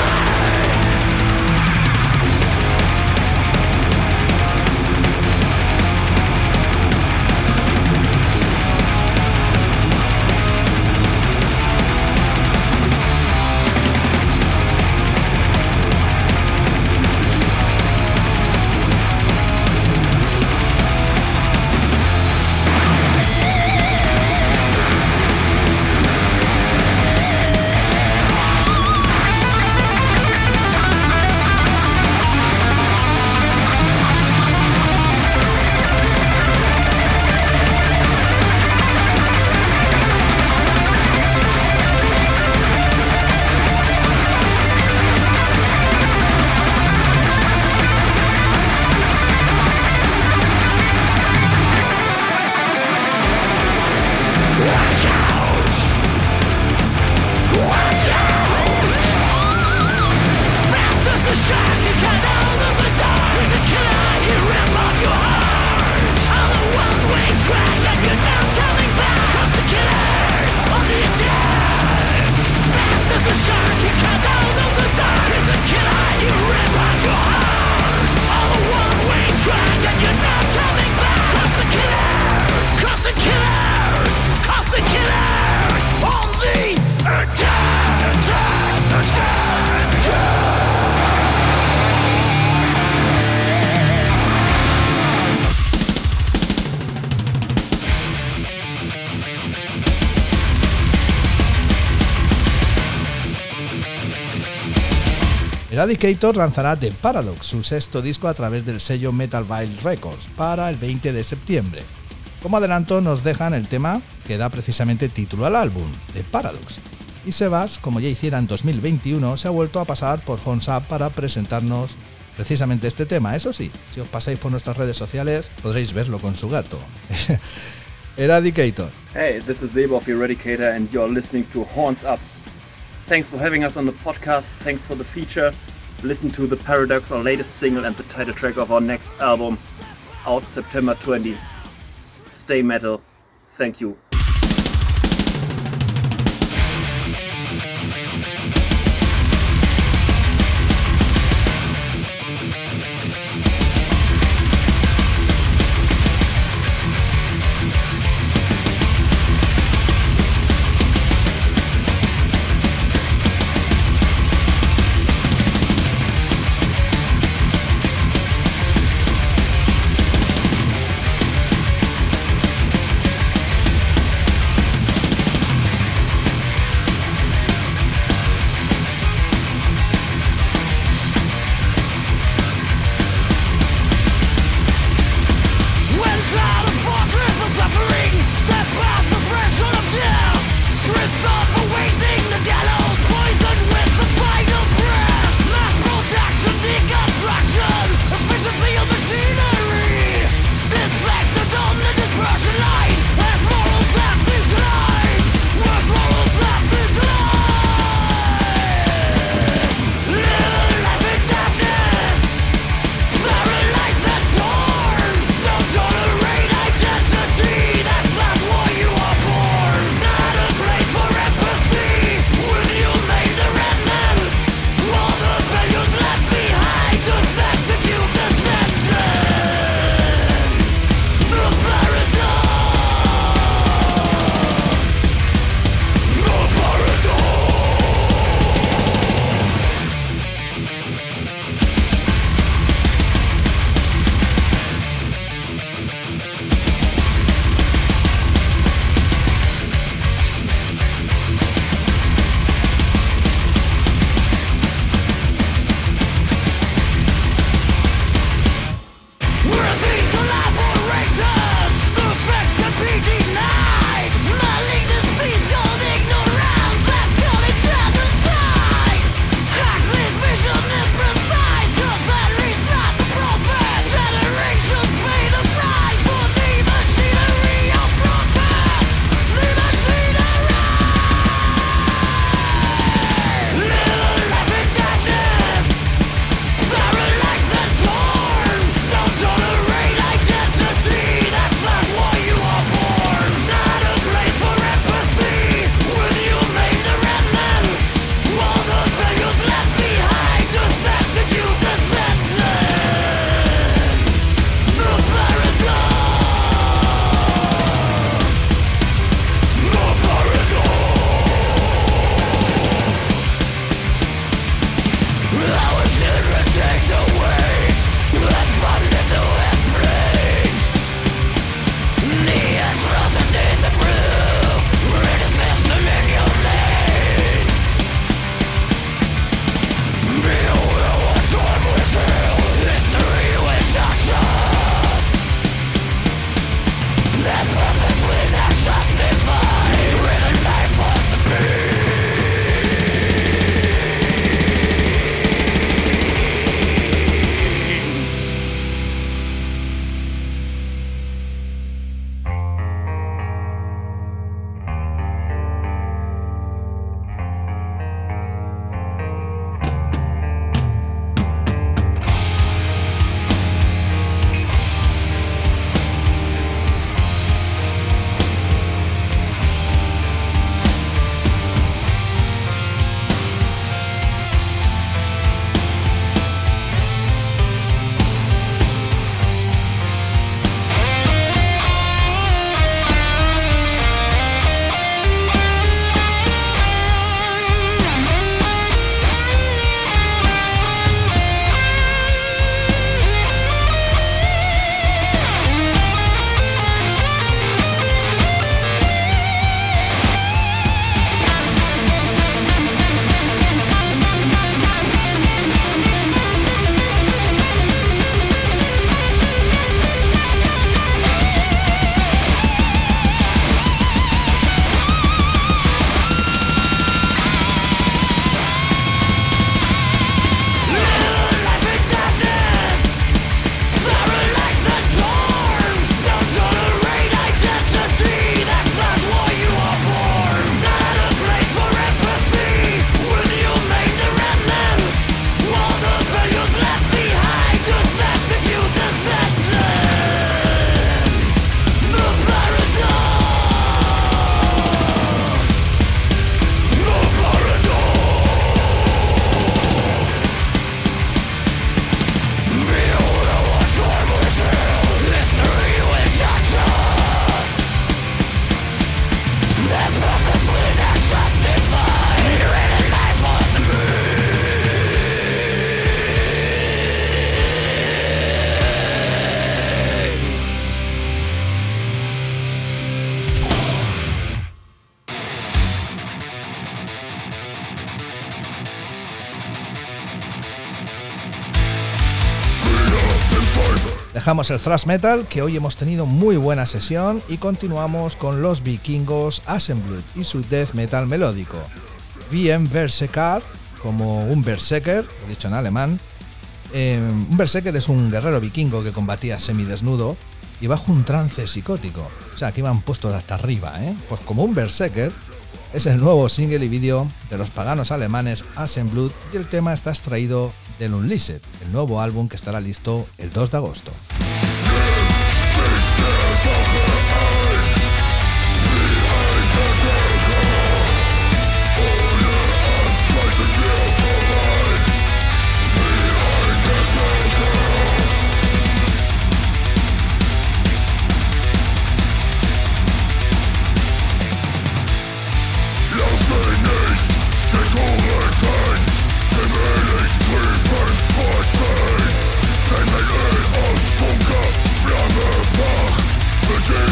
Speaker 2: Eradicator lanzará The Paradox, su sexto disco a través del sello Metal Vile Records, para el 20 de septiembre. Como adelanto nos dejan el tema que da precisamente título al álbum, The Paradox. Y Sebas, como ya hiciera en 2021, se ha vuelto a pasar por Horns Up para presentarnos precisamente este tema. Eso sí, si os pasáis por nuestras redes sociales podréis verlo con su gato. Eradicator.
Speaker 8: Hey, this is Zebo of Eradicator and you're listening to Horns Up. Thanks for having us on the podcast, thanks for the feature. Listen to The Paradox, our latest single and the title track of our next album, out September 20. Stay metal. Thank you.
Speaker 2: Dejamos el thrash metal, que hoy hemos tenido muy buena sesión, y continuamos con los vikingos Assembled y su death metal melódico. Bien Berserker, como un berserker, dicho en alemán. Un berserker es un guerrero vikingo que combatía semidesnudo y bajo un trance psicótico. O sea, que iban puestos hasta arriba, ¿eh? Pues como un berserker es el nuevo single y vídeo de los paganos alemanes Assembled, y el tema está extraído del Unleashed, el nuevo álbum que estará listo el 2 de agosto.
Speaker 6: Flamme facht, für den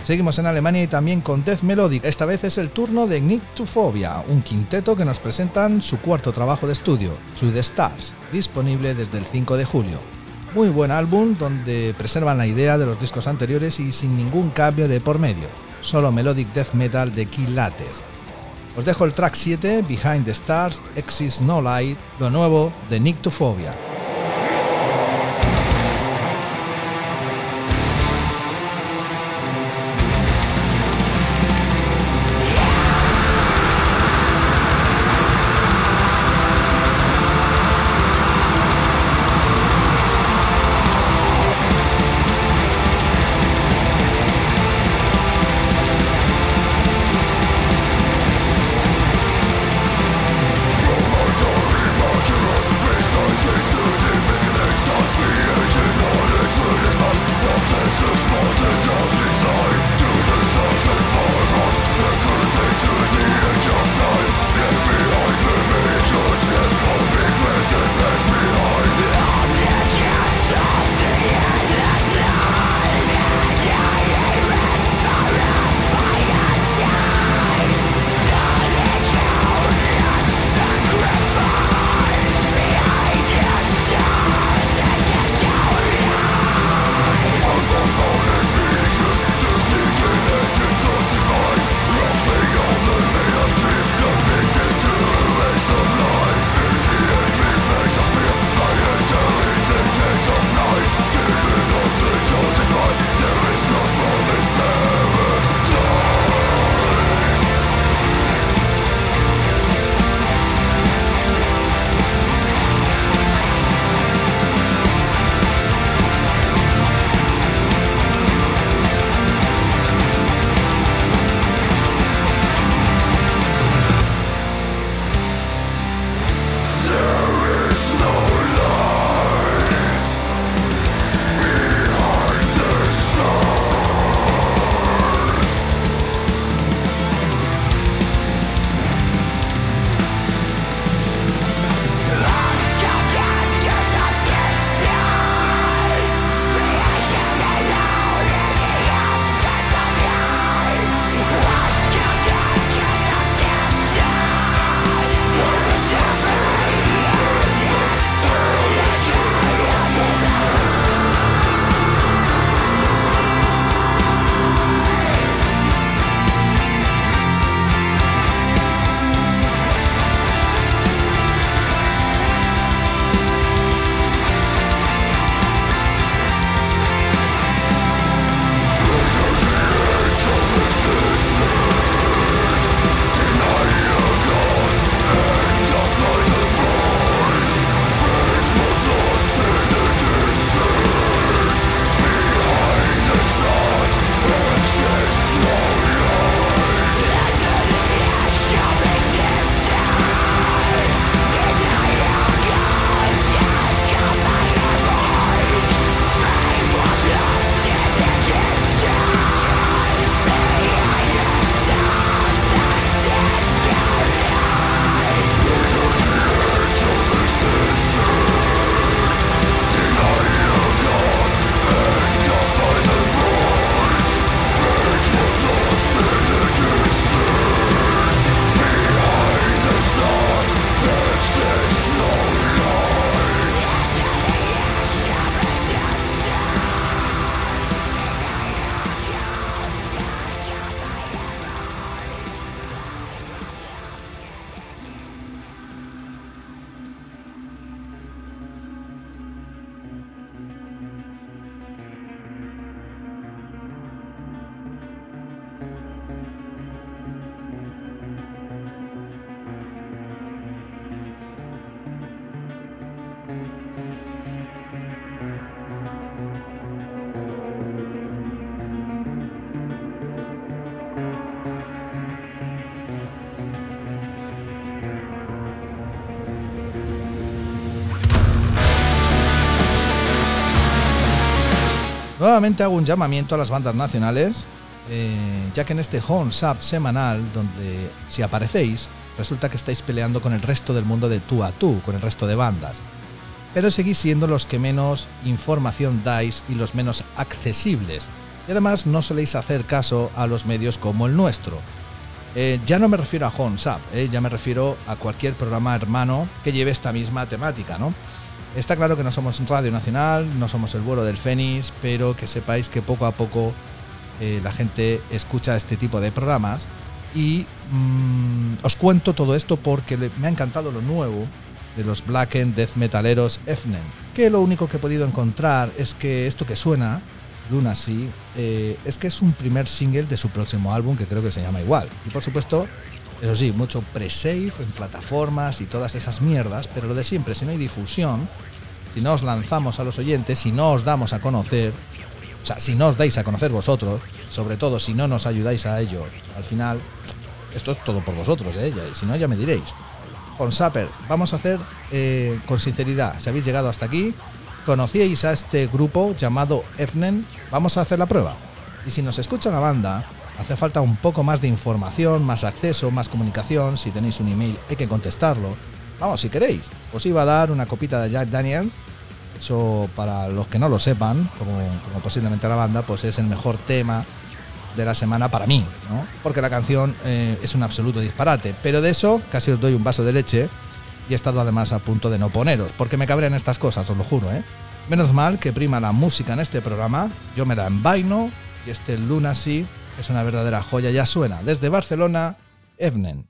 Speaker 2: Seguimos en Alemania y también con Death Melodic. Esta vez es el turno de Nyctophobia, un quinteto que nos presentan su cuarto trabajo de estudio, Through the Stars, disponible desde el 5 de julio. Muy buen álbum donde preservan la idea de los discos anteriores y sin ningún cambio de por medio, solo melodic death metal de quilates. Os dejo el track 7, Behind the Stars, Exists No Light, lo nuevo de Nyctophobia. Nuevamente hago un llamamiento a las bandas nacionales, ya que en este Horns Up semanal, donde si aparecéis, resulta que estáis peleando con el resto del mundo de tú a tú, con el resto de bandas, pero seguís siendo los que menos información dais y los menos accesibles. Y además no soléis hacer caso a los medios como el nuestro. Ya no me refiero a Horns Up, ya me refiero a cualquier programa hermano que lleve esta misma temática, ¿no? Está claro que no somos Radio Nacional, no somos el vuelo del Fénix, pero que sepáis que poco a poco la gente escucha este tipo de programas. Y os cuento todo esto porque me ha encantado lo nuevo de los Black End Death Metaleros Efnen, que lo único que he podido encontrar es que esto que suena, Lunacy, es que es un primer single de su próximo álbum, que creo que se llama igual. Y por supuesto, eso sí, mucho pre-save en plataformas y todas esas mierdas, pero lo de siempre, si no hay difusión, si no os lanzamos a los oyentes, si no os damos a conocer, o sea, si no os dais a conocer vosotros, sobre todo si no nos ayudáis a ello, al final, esto es todo por vosotros, y si no ya me diréis. Con Sapper, vamos a hacer con sinceridad, si habéis llegado hasta aquí, conocíais a este grupo llamado Efnen, vamos a hacer la prueba. Y si nos escucha la banda, hace falta un poco más de información, más acceso, más comunicación. Si tenéis un email hay que contestarlo. Vamos, si queréis, os iba a dar una copita de Jack Daniels. Eso, para los que no lo sepan, como posiblemente la banda, pues es el mejor tema de la semana para mí, ¿no? Porque la canción es un absoluto disparate, pero de eso casi os doy un vaso de leche y he estado además a punto de no poneros, porque me cabrean estas cosas, os lo juro, ¿eh? Menos mal que prima la música en este programa, yo me la envaino y este Lunacy es una verdadera joya, ya suena desde Barcelona, Efnen.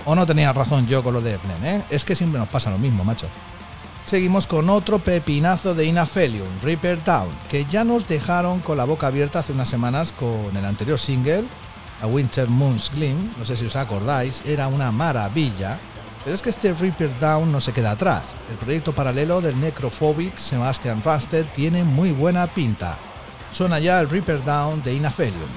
Speaker 2: ¿O no tenía razón yo con lo de Efnen, eh? Es que siempre nos pasa lo mismo, macho. Seguimos con otro pepinazo de Inaphelium, Reaper Down, que ya nos dejaron con la boca abierta hace unas semanas con el anterior single, A Winter Moon's Gleam. No sé si os acordáis, era una maravilla. Pero es que este Reaper Down no se queda atrás. El proyecto paralelo del Necrophobic Sebastian Rusted tiene muy buena pinta. Suena ya el Reaper Down de Inaphelium.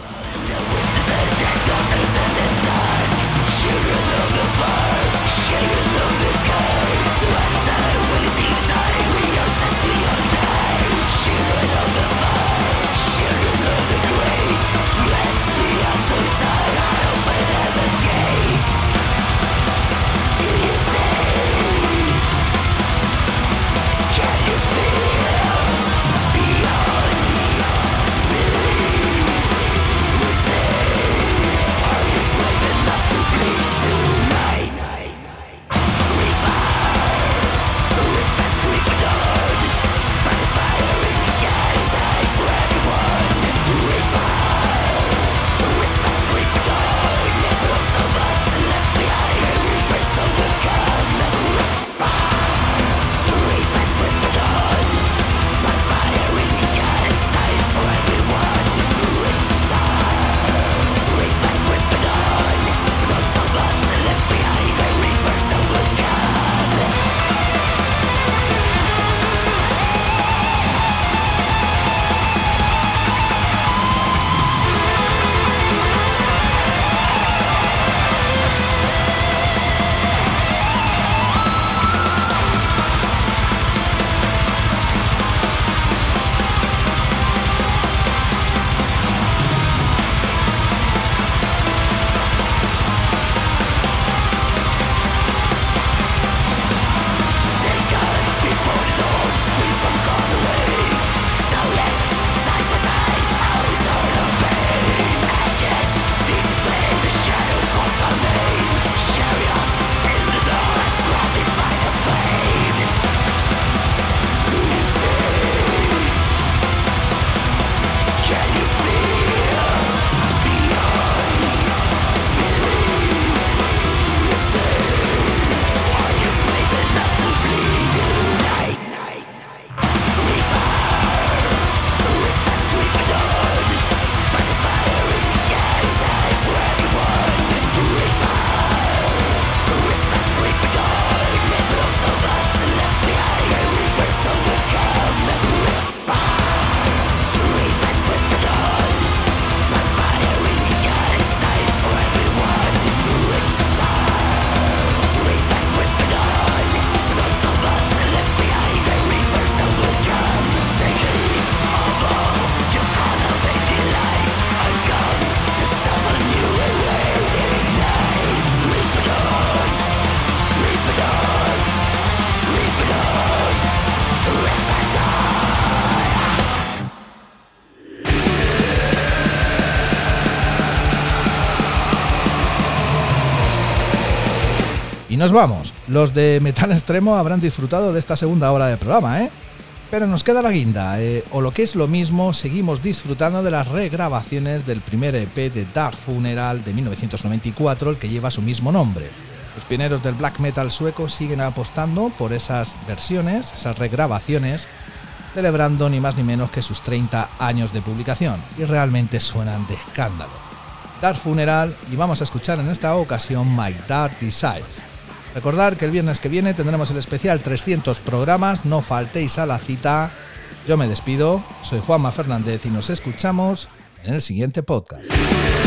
Speaker 2: Nos vamos. Los de Metal Extremo habrán disfrutado de esta segunda hora de programa, ¿eh? Pero nos queda la guinda, o lo que es lo mismo, seguimos disfrutando de las regrabaciones del primer EP de Dark Funeral de 1994, el que lleva su mismo nombre. Los pioneros del black metal sueco siguen apostando por esas versiones, esas regrabaciones, celebrando ni más ni menos que sus 30 años de publicación, y realmente suenan de escándalo. Dark Funeral, y vamos a escuchar en esta ocasión My Dark Desires. Recordad que el viernes que viene tendremos el especial 300 programas, no faltéis a la cita. Yo me despido, soy Juanma Fernández y nos escuchamos en el siguiente podcast.